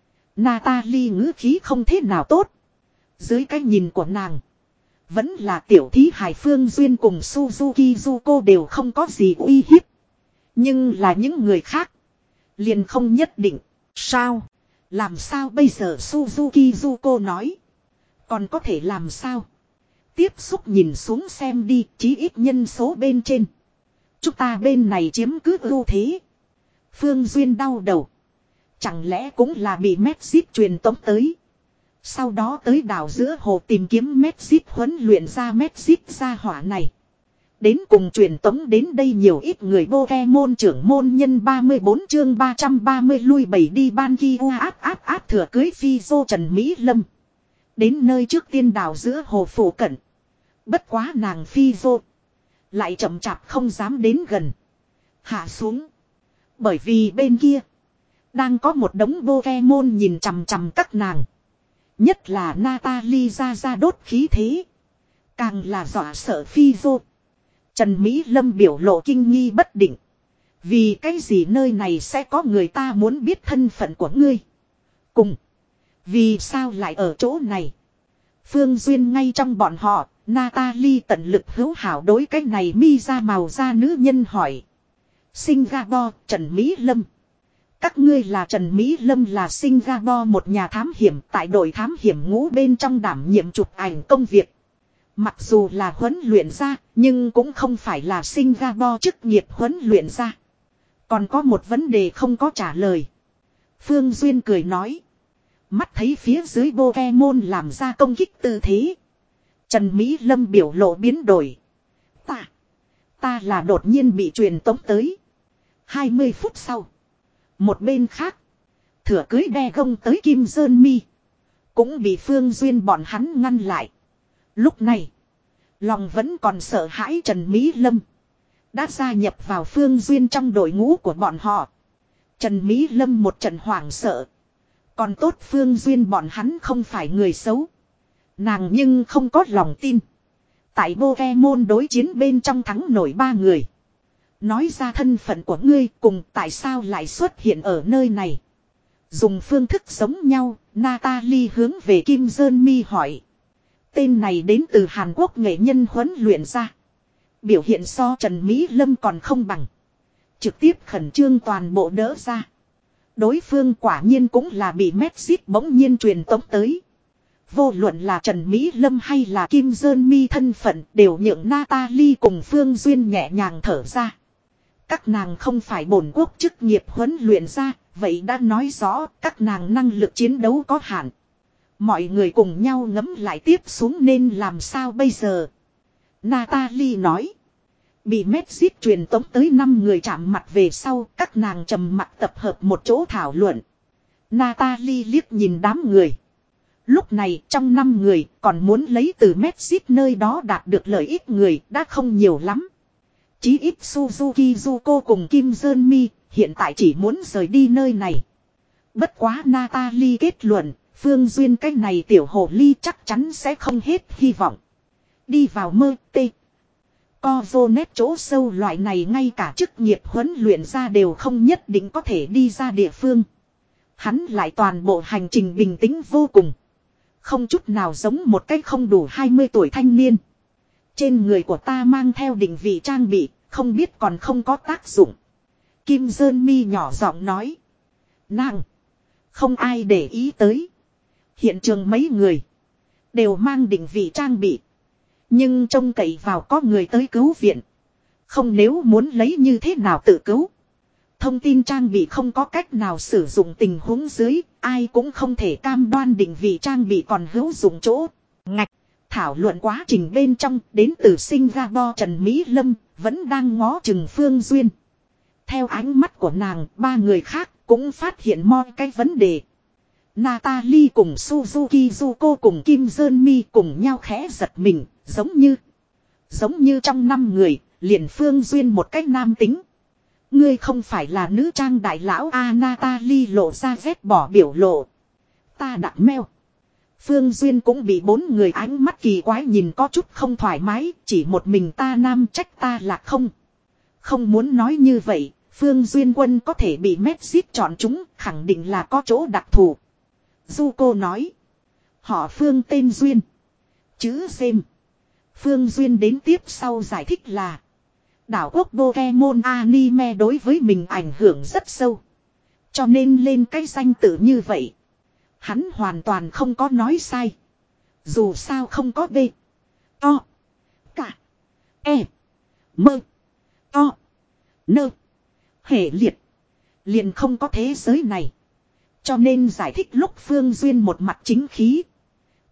Natalie ngữ khí không thế nào tốt. Dưới cái nhìn của nàng, vẫn là tiểu thí hải Phương Duyên cùng Suzuki Zuko đều không có gì uy hiếp. Nhưng là những người khác, liền không nhất định. Sao? Làm sao bây giờ Suzuki Zuko nói. Còn có thể làm sao? Tiếp xúc nhìn xuống xem đi, chí ít nhân số bên trên. Chúng ta bên này chiếm cứ ưu thế. Phương Duyên đau đầu. Chẳng lẽ cũng là bị Medjit truyền tống tới. Sau đó tới đảo giữa hồ tìm kiếm Messi huấn luyện ra Messi ra hỏa này. Đến cùng truyền tống đến đây nhiều ít người Pokemon trưởng môn nhân ba mươi bốn chương ba trăm ba mươi lui bầy đi ban kia át át át thừa cưới phi dô Trần Mỹ Lâm. Đến nơi trước tiên đảo giữa hồ phủ cận. Bất quá nàng phi dô. Lại chậm chạp không dám đến gần. Hạ xuống. Bởi vì bên kia. Đang có một đống Pokemon nhìn chằm chằm các nàng. Nhất là Natalie ra ra đốt khí thế. Càng là dọa sợ phi dô. Trần Mỹ Lâm biểu lộ kinh nghi bất định. Vì cái gì nơi này sẽ có người ta muốn biết thân phận của ngươi. Cùng. Vì sao lại ở chỗ này. Phương Duyên ngay trong bọn họ. Natalie tận lực hữu hảo đối cái này mi ra màu da nữ nhân hỏi. Singapore, Trần Mỹ Lâm. Các ngươi là Trần Mỹ Lâm là Singapore một nhà thám hiểm tại đội thám hiểm ngũ bên trong đảm nhiệm chụp ảnh công việc. Mặc dù là huấn luyện ra, nhưng cũng không phải là Singapore chức nghiệp huấn luyện ra. Còn có một vấn đề không có trả lời. Phương Duyên cười nói. Mắt thấy phía dưới Pokemon làm ra công kích tư thế. Trần Mỹ Lâm biểu lộ biến đổi. Ta, ta là đột nhiên bị truyền tống tới. hai mươi phút sau. Một bên khác, thừa cưới đe gông tới Kim Sơn Mi. Cũng bị Phương Duyên bọn hắn ngăn lại. Lúc này, lòng vẫn còn sợ hãi Trần Mỹ Lâm. Đã gia nhập vào Phương Duyên trong đội ngũ của bọn họ. Trần Mỹ Lâm một trận hoảng sợ. Còn tốt Phương Duyên bọn hắn không phải người xấu. Nàng nhưng không có lòng tin. Tại Pokemon đối chiến bên trong thắng nổi ba người. Nói ra thân phận của ngươi cùng tại sao lại xuất hiện ở nơi này. Dùng phương thức giống nhau, Natalie hướng về Kim Sơn Mi hỏi. Tên này đến từ Hàn Quốc nghệ nhân huấn luyện ra. Biểu hiện so Trần Mỹ Lâm còn không bằng. Trực tiếp khẩn trương toàn bộ đỡ ra. Đối phương quả nhiên cũng là bị Messi bỗng nhiên truyền tống tới. Vô luận là Trần Mỹ Lâm hay là Kim Sơn Mi thân phận đều nhượng Natalie cùng Phương Duyên nhẹ nhàng thở ra. Các nàng không phải bổn quốc chức nghiệp huấn luyện ra, vậy đã nói rõ các nàng năng lực chiến đấu có hạn. Mọi người cùng nhau ngẫm lại tiếp xuống nên làm sao bây giờ. Natalie nói. Bị Messi truyền tống tới năm người chạm mặt về sau, các nàng trầm mặt tập hợp một chỗ thảo luận. Natalie liếc nhìn đám người. Lúc này trong năm người còn muốn lấy từ Messi nơi đó đạt được lợi ích người đã không nhiều lắm. Chí ít Suzuki Zuko cùng Kim Sơn Mi hiện tại chỉ muốn rời đi nơi này. Bất quá Natalie kết luận, Phương Duyên cái này tiểu hồ ly chắc chắn sẽ không hết hy vọng. Đi vào mơ tê. Cozonet chỗ sâu loại này ngay cả chức nghiệp huấn luyện ra đều không nhất định có thể đi ra địa phương. Hắn lại toàn bộ hành trình bình tĩnh vô cùng. Không chút nào giống một cái không đủ hai mươi tuổi thanh niên. Trên người của ta mang theo định vị trang bị, không biết còn không có tác dụng. Kim Sơn Mi nhỏ giọng nói. Nàng, không ai để ý tới. Hiện trường mấy người đều mang định vị trang bị. Nhưng trông cậy vào có người tới cứu viện. Không nếu muốn lấy như thế nào tự cứu. Thông tin trang bị không có cách nào sử dụng tình huống dưới, ai cũng không thể cam đoan định vị trang bị còn hữu dụng chỗ. Ngạch, thảo luận quá trình bên trong đến từ Singapore Trần Mỹ Lâm vẫn đang ngó chừng Phương Duyên. Theo ánh mắt của nàng, ba người khác cũng phát hiện mọi cái vấn đề. Natalie cùng Suzuki Zuko cùng Kim Sơn Mi cùng nhau khẽ giật mình, giống như giống như trong năm người, liền Phương Duyên một cách nam tính. Ngươi không phải là nữ trang đại lão A. Natalie lộ ra vết bỏ biểu lộ. Ta đặt meo. Phương Duyên cũng bị bốn người ánh mắt kỳ quái nhìn có chút không thoải mái, chỉ một mình ta nam trách ta là không. Không muốn nói như vậy, Phương Duyên quân có thể bị Messi chọn chúng, khẳng định là có chỗ đặc thù. Zuko nói. Họ Phương tên Duyên. Chữ xem. Phương Duyên đến tiếp sau giải thích là. Đảo quốc Pokemon anime đối với mình ảnh hưởng rất sâu. Cho nên lên cái danh tự như vậy. Hắn hoàn toàn không có nói sai. Dù sao không có B. To. Cả. E. Mơ. To. Nơ. Hệ liệt. Liền không có thế giới này. Cho nên giải thích lúc Phương Duyên một mặt chính khí.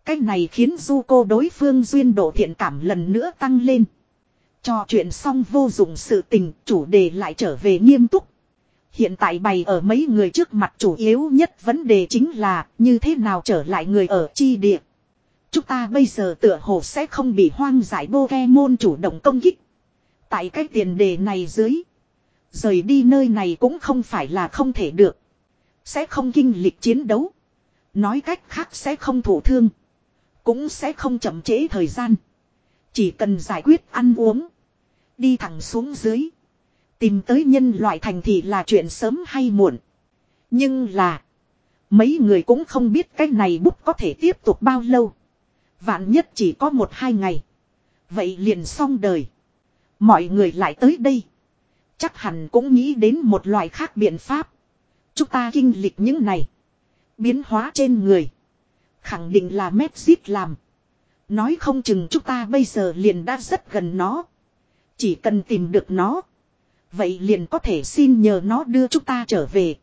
Cái này khiến Zuko đối phương duyên độ thiện cảm lần nữa tăng lên. Trò chuyện xong vô dụng sự tình, chủ đề lại trở về nghiêm túc. Hiện tại bày ở mấy người trước mặt chủ yếu nhất vấn đề chính là như thế nào trở lại người ở chi địa. Chúng ta bây giờ tựa hồ sẽ không bị hoang dại Pokemon chủ động công kích. Tại cái tiền đề này dưới, rời đi nơi này cũng không phải là không thể được. Sẽ không kinh lịch chiến đấu. Nói cách khác sẽ không thụ thương. Cũng sẽ không chậm trễ thời gian. Chỉ cần giải quyết ăn uống. Đi thẳng xuống dưới. Tìm tới nhân loại thành thị là chuyện sớm hay muộn. Nhưng là. Mấy người cũng không biết cái này bút có thể tiếp tục bao lâu. Vạn nhất chỉ có một hai ngày. Vậy liền xong đời. Mọi người lại tới đây. Chắc hẳn cũng nghĩ đến một loại khác biện pháp. Chúng ta kinh lịch những này. Biến hóa trên người. Khẳng định là Medjit làm. Nói không chừng chúng ta bây giờ liền đã rất gần nó. Chỉ cần tìm được nó. Vậy liền có thể xin nhờ nó đưa chúng ta trở về.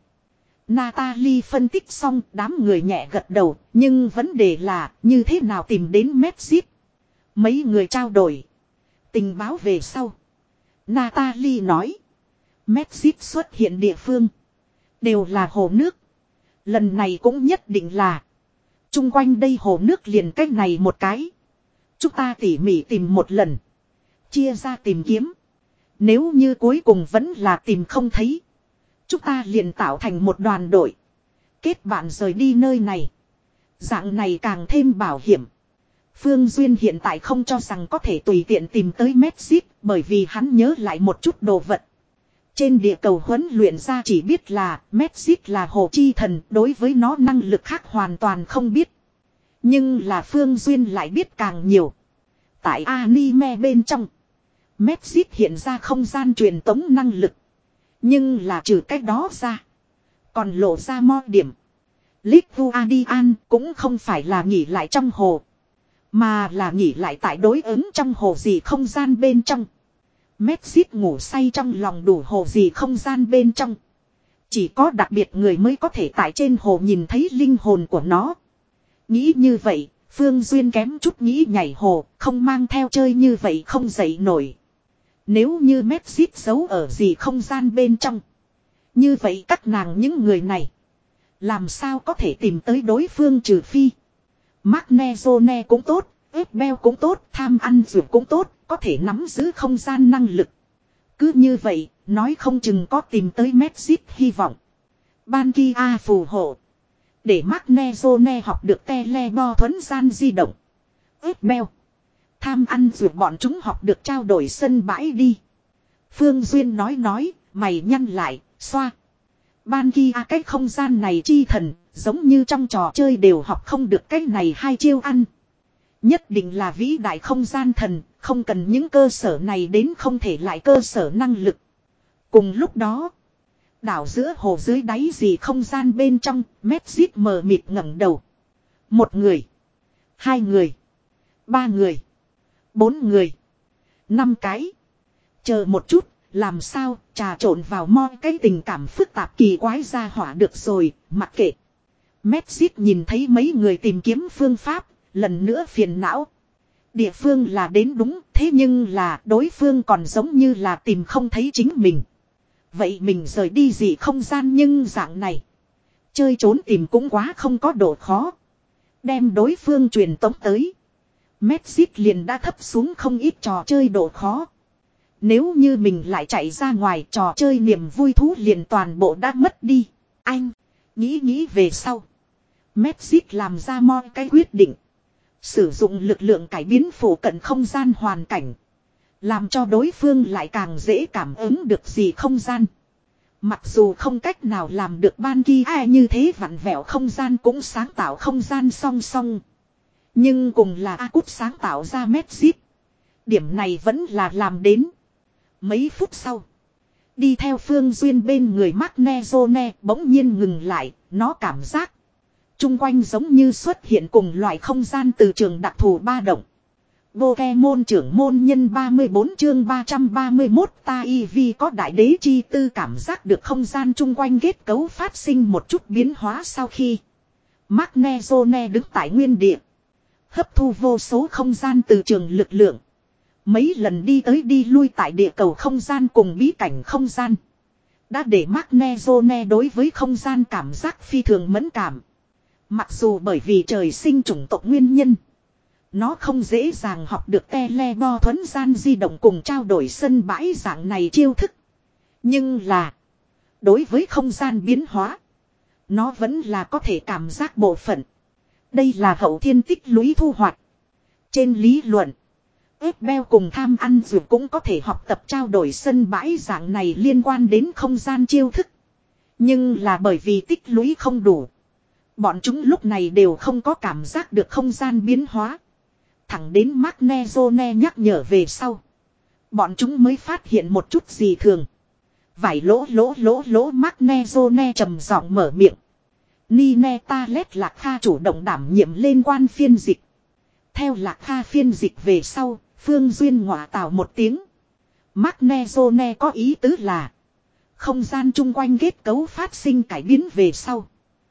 Natalie phân tích xong đám người nhẹ gật đầu. Nhưng vấn đề là như thế nào tìm đến Medjit. Mấy người trao đổi. Tình báo về sau. Natalie nói. Medjit xuất hiện địa phương. Đều là hồ nước. Lần này cũng nhất định là. Trung quanh đây hồ nước liền cách này một cái. Chúng ta tỉ mỉ tìm một lần. Chia ra tìm kiếm. Nếu như cuối cùng vẫn là tìm không thấy. Chúng ta liền tạo thành một đoàn đội. Kết bạn rời đi nơi này. Dạng này càng thêm bảo hiểm. Phương Duyên hiện tại không cho rằng có thể tùy tiện tìm tới Medjit. Bởi vì hắn nhớ lại một chút đồ vật. Trên địa cầu huấn luyện ra chỉ biết là Medjit là hồ chi thần, đối với nó năng lực khác hoàn toàn không biết. Nhưng là Phương Duyên lại biết càng nhiều. Tại anime bên trong, Medjit hiện ra không gian truyền tống năng lực. Nhưng là trừ cách đó ra, còn lộ ra mo điểm. Lithuanian cũng không phải là nghỉ lại trong hồ, mà là nghỉ lại tại đối ứng trong hồ gì không gian bên trong. Medjit ngủ say trong lòng đủ hồ gì không gian bên trong. Chỉ có đặc biệt người mới có thể tại trên hồ nhìn thấy linh hồn của nó. Nghĩ như vậy, Phương Duyên kém chút nghĩ nhảy hồ, không mang theo chơi như vậy không dậy nổi. Nếu như Medjit giấu ở gì không gian bên trong. Như vậy các nàng những người này, làm sao có thể tìm tới đối phương trừ phi. Magnezone cũng tốt, Ebel cũng tốt, tham ăn dược cũng tốt. Có thể nắm giữ không gian năng lực. Cứ như vậy, nói không chừng có tìm tới Medjit hy vọng. Ban Kia phù hộ. Để Magnezone học được telebo thuấn gian di động. Ebel. Tham ăn dược bọn chúng học được trao đổi sân bãi đi. Phương Duyên nói nói, mày nhăn lại, xoa. Ban Kia cái không gian này chi thần, giống như trong trò chơi đều học không được cái này hai chiêu ăn. Nhất định là vĩ đại không gian thần, không cần những cơ sở này đến không thể lại cơ sở năng lực. Cùng lúc đó, đảo giữa hồ dưới đáy gì không gian bên trong, Medjit mờ mịt ngẩng đầu. Một người, hai người, ba người, bốn người, năm cái. Chờ một chút, làm sao trà trộn vào mo cái tình cảm phức tạp kỳ quái ra hỏa được rồi, mặc kệ. Medjit nhìn thấy mấy người tìm kiếm phương pháp. Lần nữa phiền não. Địa phương là đến đúng, thế nhưng là đối phương còn giống như là tìm không thấy chính mình. Vậy mình rời đi gì không gian nhưng dạng này. Chơi trốn tìm cũng quá không có độ khó. Đem đối phương truyền tống tới. Medjit liền đã thấp xuống không ít trò chơi độ khó. Nếu như mình lại chạy ra ngoài trò chơi niềm vui thú liền toàn bộ đã mất đi. Anh, nghĩ nghĩ về sau. Medjit làm ra mo cái quyết định. Sử dụng lực lượng cải biến phổ cận không gian hoàn cảnh. Làm cho đối phương lại càng dễ cảm ứng được gì không gian. Mặc dù không cách nào làm được Ban Kia như thế vặn vẹo không gian cũng sáng tạo không gian song song. Nhưng cùng là Akut sáng tạo ra Medjit. Điểm này vẫn là làm đến. Mấy phút sau. Đi theo Phương Duyên bên người Magnezone bỗng nhiên ngừng lại. Nó cảm giác. Trung quanh giống như xuất hiện cùng loại không gian từ trường đặc thù ba động. Pokemon trưởng môn nhân ba mươi bốn chương ba trăm ba mươi mốt ta y vi có đại đế chi tư cảm giác được không gian chung quanh kết cấu phát sinh một chút biến hóa sau khi Magnezone đứng tại nguyên địa. Hấp thu vô số không gian từ trường lực lượng. Mấy lần đi tới đi lui tại địa cầu không gian cùng bí cảnh không gian. Đã để Magnezone đối với không gian cảm giác phi thường mẫn cảm. Mặc dù bởi vì trời sinh chủng tộc nguyên nhân. Nó không dễ dàng học được telebo thuấn gian di động cùng trao đổi sân bãi dạng này chiêu thức. Nhưng là. Đối với không gian biến hóa. Nó vẫn là có thể cảm giác bộ phận. Đây là hậu thiên tích lũy thu hoạch. Trên lý luận. Ép beo cùng tham ăn dược cũng có thể học tập trao đổi sân bãi dạng này liên quan đến không gian chiêu thức. Nhưng là bởi vì tích lũy không đủ. Bọn chúng lúc này đều không có cảm giác được không gian biến hóa. Thẳng đến Magnezone nhắc nhở về sau. Bọn chúng mới phát hiện một chút gì thường. Vài lỗ lỗ lỗ lỗ Magnezone trầm giọng mở miệng. Nine Talet Lạc Kha chủ động đảm nhiệm lên quan phiên dịch. Theo Lạc Kha phiên dịch về sau, Phương Duyên ngọa tào một tiếng. Magnezone có ý tứ là không gian chung quanh kết cấu phát sinh cải biến về sau.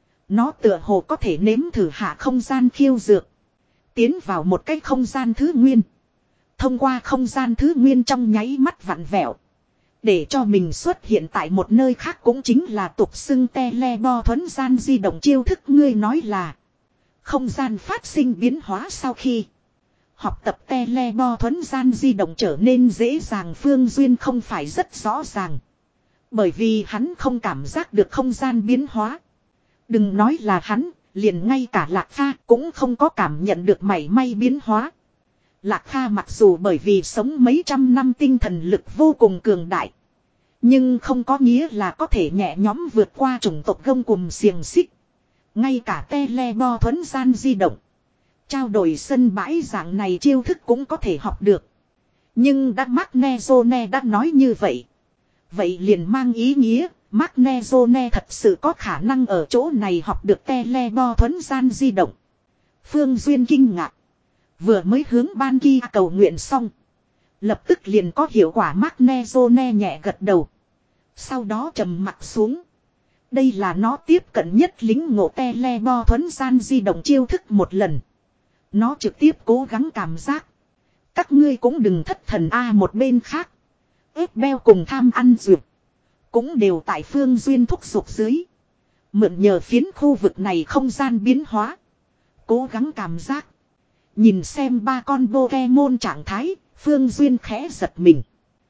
Nó tựa hồ có thể nếm thử hạ không gian khiêu dược. Tiến vào một cái không gian thứ nguyên. Thông qua không gian thứ nguyên trong nháy mắt vặn vẹo. Để cho mình xuất hiện tại một nơi khác cũng chính là tục xưng telebo thuấn gian di động chiêu thức ngươi nói là. Không gian phát sinh biến hóa sau khi. Học tập telebo thuấn gian di động trở nên dễ dàng Phương Duyên không phải rất rõ ràng. Bởi vì hắn không cảm giác được không gian biến hóa. Đừng nói là hắn, liền ngay cả Lạc Kha cũng không có cảm nhận được mảy may biến hóa. Lạc Kha mặc dù bởi vì sống mấy trăm năm tinh thần lực vô cùng cường đại. Nhưng không có nghĩa là có thể nhẹ nhõm vượt qua chủng tộc gông cùm xiềng xích. Ngay cả telebo thuấn gian di động. Trao đổi sân bãi dạng này chiêu thức cũng có thể học được. Nhưng đã Magnezone đã nói như vậy. Vậy liền mang ý nghĩa Magnezone thật sự có khả năng ở chỗ này học được telebo thuấn gian di động. Phương Duyên kinh ngạc. Vừa mới hướng ban kia cầu nguyện xong. Lập tức liền có hiệu quả Magnezone nhẹ gật đầu. Sau đó trầm mặt xuống. Đây là nó tiếp cận nhất lính ngộ telebo thuấn gian di động chiêu thức một lần. Nó trực tiếp cố gắng cảm giác. Các ngươi cũng đừng thất thần a một bên khác. Ép beo cùng tham ăn dược. Cũng đều tại Phương Duyên thúc giục dưới. Mượn nhờ phiến khu vực này không gian biến hóa. Cố gắng cảm giác. Nhìn xem ba con Pokemon trạng thái, Phương Duyên khẽ giật mình.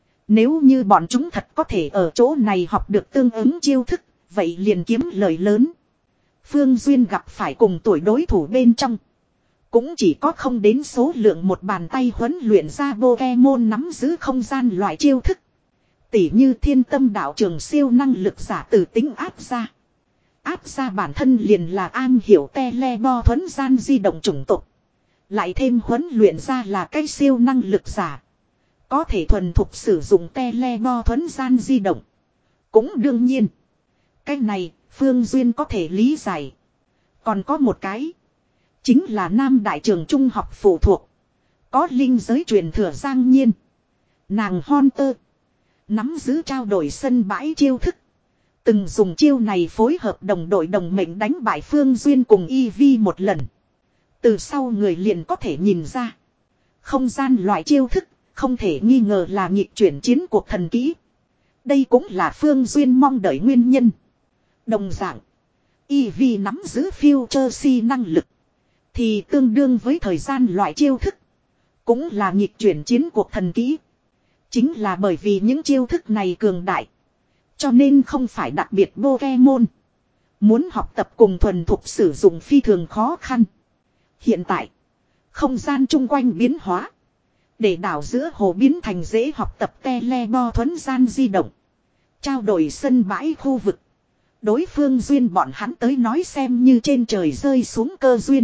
Nếu như bọn chúng thật có thể ở chỗ này học được tương ứng chiêu thức, vậy liền kiếm lời lớn. Phương Duyên gặp phải cùng tuổi đối thủ bên trong. Cũng chỉ có không đến số lượng một bàn tay huấn luyện ra Pokemon nắm giữ không gian loại chiêu thức. Tỉ như thiên tâm đạo trường siêu năng lực giả từ tính áp ra. Áp ra bản thân liền là am hiểu telebo thuấn gian di động chủng tộc. Lại thêm huấn luyện ra là cái siêu năng lực giả. Có thể thuần thục sử dụng telebo thuấn gian di động. Cũng đương nhiên. Cái này Phương Duyên có thể lý giải. Còn có một cái. Chính là Nam Đại trường Trung học phụ thuộc. Có linh giới truyền thừa Giang Nhiên. Nàng Hunter. Nắm giữ trao đổi sân bãi chiêu thức. Từng dùng chiêu này phối hợp đồng đội đồng mệnh đánh bại Phương Duyên cùng Eevee một lần. Từ sau người liền có thể nhìn ra. Không gian loại chiêu thức. Không thể nghi ngờ là nhịp chuyển chiến cuộc thần kỹ. Đây cũng là Phương Duyên mong đợi nguyên nhân. Đồng dạng. Eevee nắm giữ Future Si năng lực. Thì tương đương với thời gian loại chiêu thức. Cũng là nhịp chuyển chiến cuộc thần kỹ. Chính là bởi vì những chiêu thức này cường đại. Cho nên không phải đặc biệt Pokemon. Muốn học tập cùng thuần thục sử dụng phi thường khó khăn. Hiện tại. Không gian chung quanh biến hóa. Để đảo giữa hồ biến thành dễ học tập telebo thuấn gian di động. Trao đổi sân bãi khu vực. Đối phương Duyên bọn hắn tới nói xem như trên trời rơi xuống cơ duyên.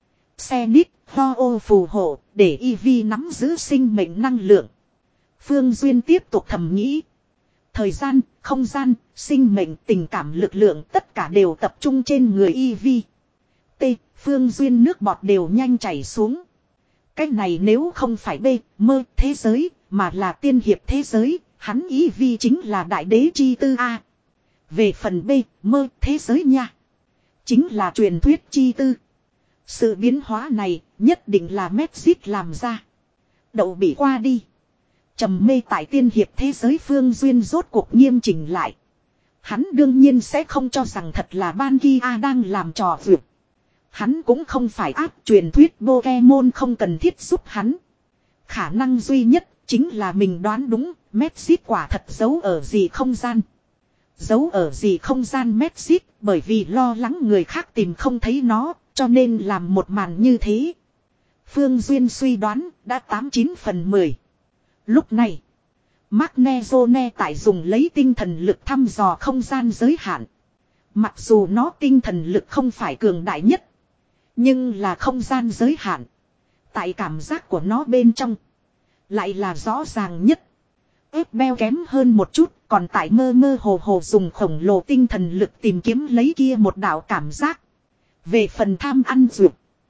Xe nít, ho ô phù hộ, để Eevee nắm giữ sinh mệnh năng lượng. Phương Duyên tiếp tục thầm nghĩ. Thời gian, không gian, sinh mệnh, tình cảm lực lượng tất cả đều tập trung trên người Eevee. T, Phương Duyên nước bọt đều nhanh chảy xuống. Cái này nếu không phải B, mơ thế giới, mà là tiên hiệp thế giới, hắn Eevee chính là đại đế chi tư A. Về phần B, mơ thế giới nha. Chính là truyền thuyết chi tư. Sự biến hóa này nhất định là Magic làm ra. Đậu bị qua đi. Trầm mê tại tiên hiệp thế giới Phương Duyên rốt cuộc nghiêm chỉnh lại. Hắn đương nhiên sẽ không cho rằng thật là Ban Kia đang làm trò vượt. Hắn cũng không phải áp truyền thuyết Pokemon không cần thiết giúp hắn. Khả năng duy nhất chính là mình đoán đúng, Magic quả thật giấu ở gì không gian. Giấu ở gì không gian Magic bởi vì lo lắng người khác tìm không thấy nó, cho nên làm một màn như thế. Phương Duyên suy đoán đã tám chín phần mười. Lúc này, Magnezone tại dùng lấy tinh thần lực thăm dò không gian giới hạn. Mặc dù nó tinh thần lực không phải cường đại nhất, nhưng là không gian giới hạn. Tại cảm giác của nó bên trong, lại là rõ ràng nhất. Ép beo kém hơn một chút, còn tại mơ mơ hồ hồ dùng khổng lồ tinh thần lực tìm kiếm lấy kia một đạo cảm giác. Về phần tham ăn dược,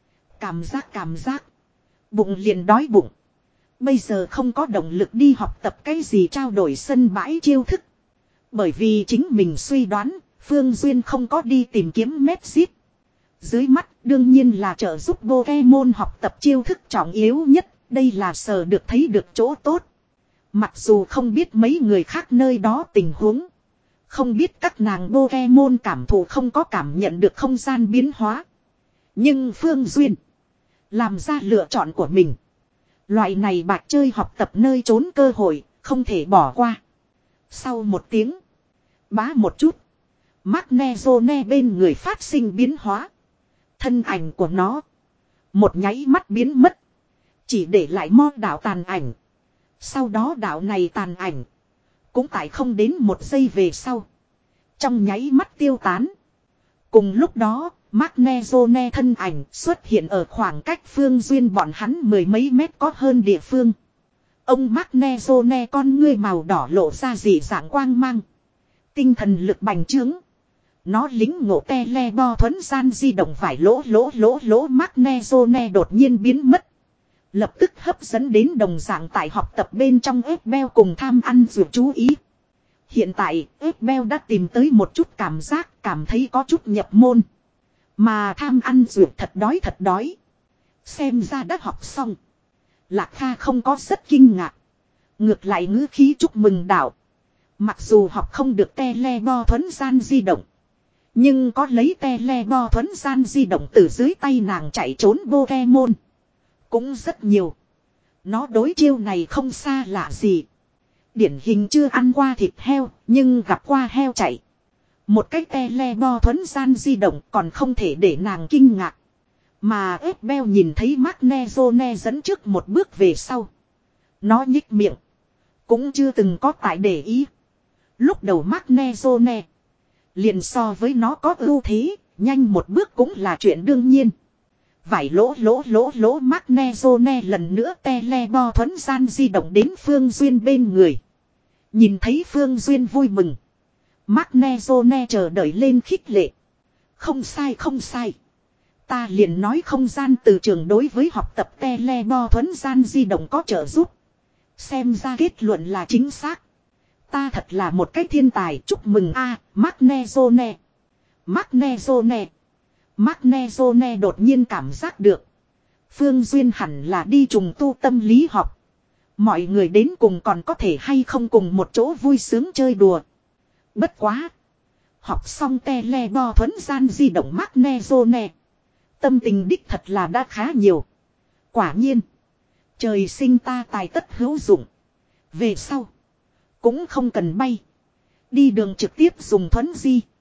cảm giác cảm giác, bụng liền đói bụng. Bây giờ không có động lực đi học tập cái gì trao đổi sân bãi chiêu thức. Bởi vì chính mình suy đoán, Phương Duyên không có đi tìm kiếm Magic. Dưới mắt đương nhiên là trợ giúp Pokemon học tập chiêu thức trọng yếu nhất, đây là sờ được thấy được chỗ tốt. Mặc dù không biết mấy người khác nơi đó tình huống, không biết các nàng Pokemon cảm thụ không có cảm nhận được không gian biến hóa. Nhưng Phương Duyên làm ra lựa chọn của mình. Loại này bạc chơi học tập nơi trốn cơ hội, không thể bỏ qua. Sau một tiếng, bá một chút, Magnezone bên người phát sinh biến hóa. Thân ảnh của nó một nháy mắt biến mất, chỉ để lại mo đạo tàn ảnh. Sau đó đạo này tàn ảnh cũng tại không đến một giây về sau, trong nháy mắt tiêu tán. Cùng lúc đó, Magnezone thân ảnh xuất hiện ở khoảng cách Phương Duyên bọn hắn mười mấy mét có hơn địa phương. Ông Magnezone con ngươi màu đỏ lộ ra dị dạng quang mang. Tinh thần lực bành trướng. Nó lính ngộ tele bo thuấn gian di động vài lỗ lỗ lỗ lỗ Magnezone đột nhiên biến mất. Lập tức hấp dẫn đến đồng dạng tại học tập bên trong ép beo cùng tham ăn dược chú ý. Hiện tại ép beo đã tìm tới một chút cảm giác, cảm thấy có chút nhập môn. Mà tham ăn dược thật đói thật đói. Xem ra đã học xong. Lạc Kha không có rất kinh ngạc. Ngược lại ngữ khí chúc mừng đạo. Mặc dù học không được tele bo thuấn gian di động, nhưng có lấy tele bo thuấn gian di động từ dưới tay nàng chạy trốn Pokemon cũng rất nhiều. Nó đối chiêu này không xa lạ gì. Điển hình chưa ăn qua thịt heo, nhưng gặp qua heo chạy. Một cái tele bo thuấn gian di động còn không thể để nàng kinh ngạc. Mà ép beo nhìn thấy Magnezone dẫn trước một bước về sau. Nó nhích miệng, cũng chưa từng có tại để ý. Lúc đầu Magnezone liền so với nó có ưu thế, nhanh một bước cũng là chuyện đương nhiên. Vài lỗ lỗ lỗ lỗ Magnezone lần nữa tele bo thuấn gian di động đến Phương Duyên bên người. Nhìn thấy Phương Duyên vui mừng, Magnezone chờ đợi lên khích lệ. Không sai không sai. Ta liền nói không gian từ trường đối với học tập tele bo thuấn gian di động có trợ giúp. Xem ra kết luận là chính xác. Ta thật là một cái thiên tài, chúc mừng a à, Magnezone. Magnezone. Magnezone đột nhiên cảm giác được Phương Duyên hẳn là đi trùng tu tâm lý học. Mọi người đến cùng còn có thể hay không cùng một chỗ vui sướng chơi đùa. Bất quá, học xong tele bo thuấn gian di động Magnezone, tâm tình đích thật là đã khá nhiều. Quả nhiên, trời sinh ta tài tất hữu dụng. Về sau cũng không cần bay, đi đường trực tiếp dùng thuấn di.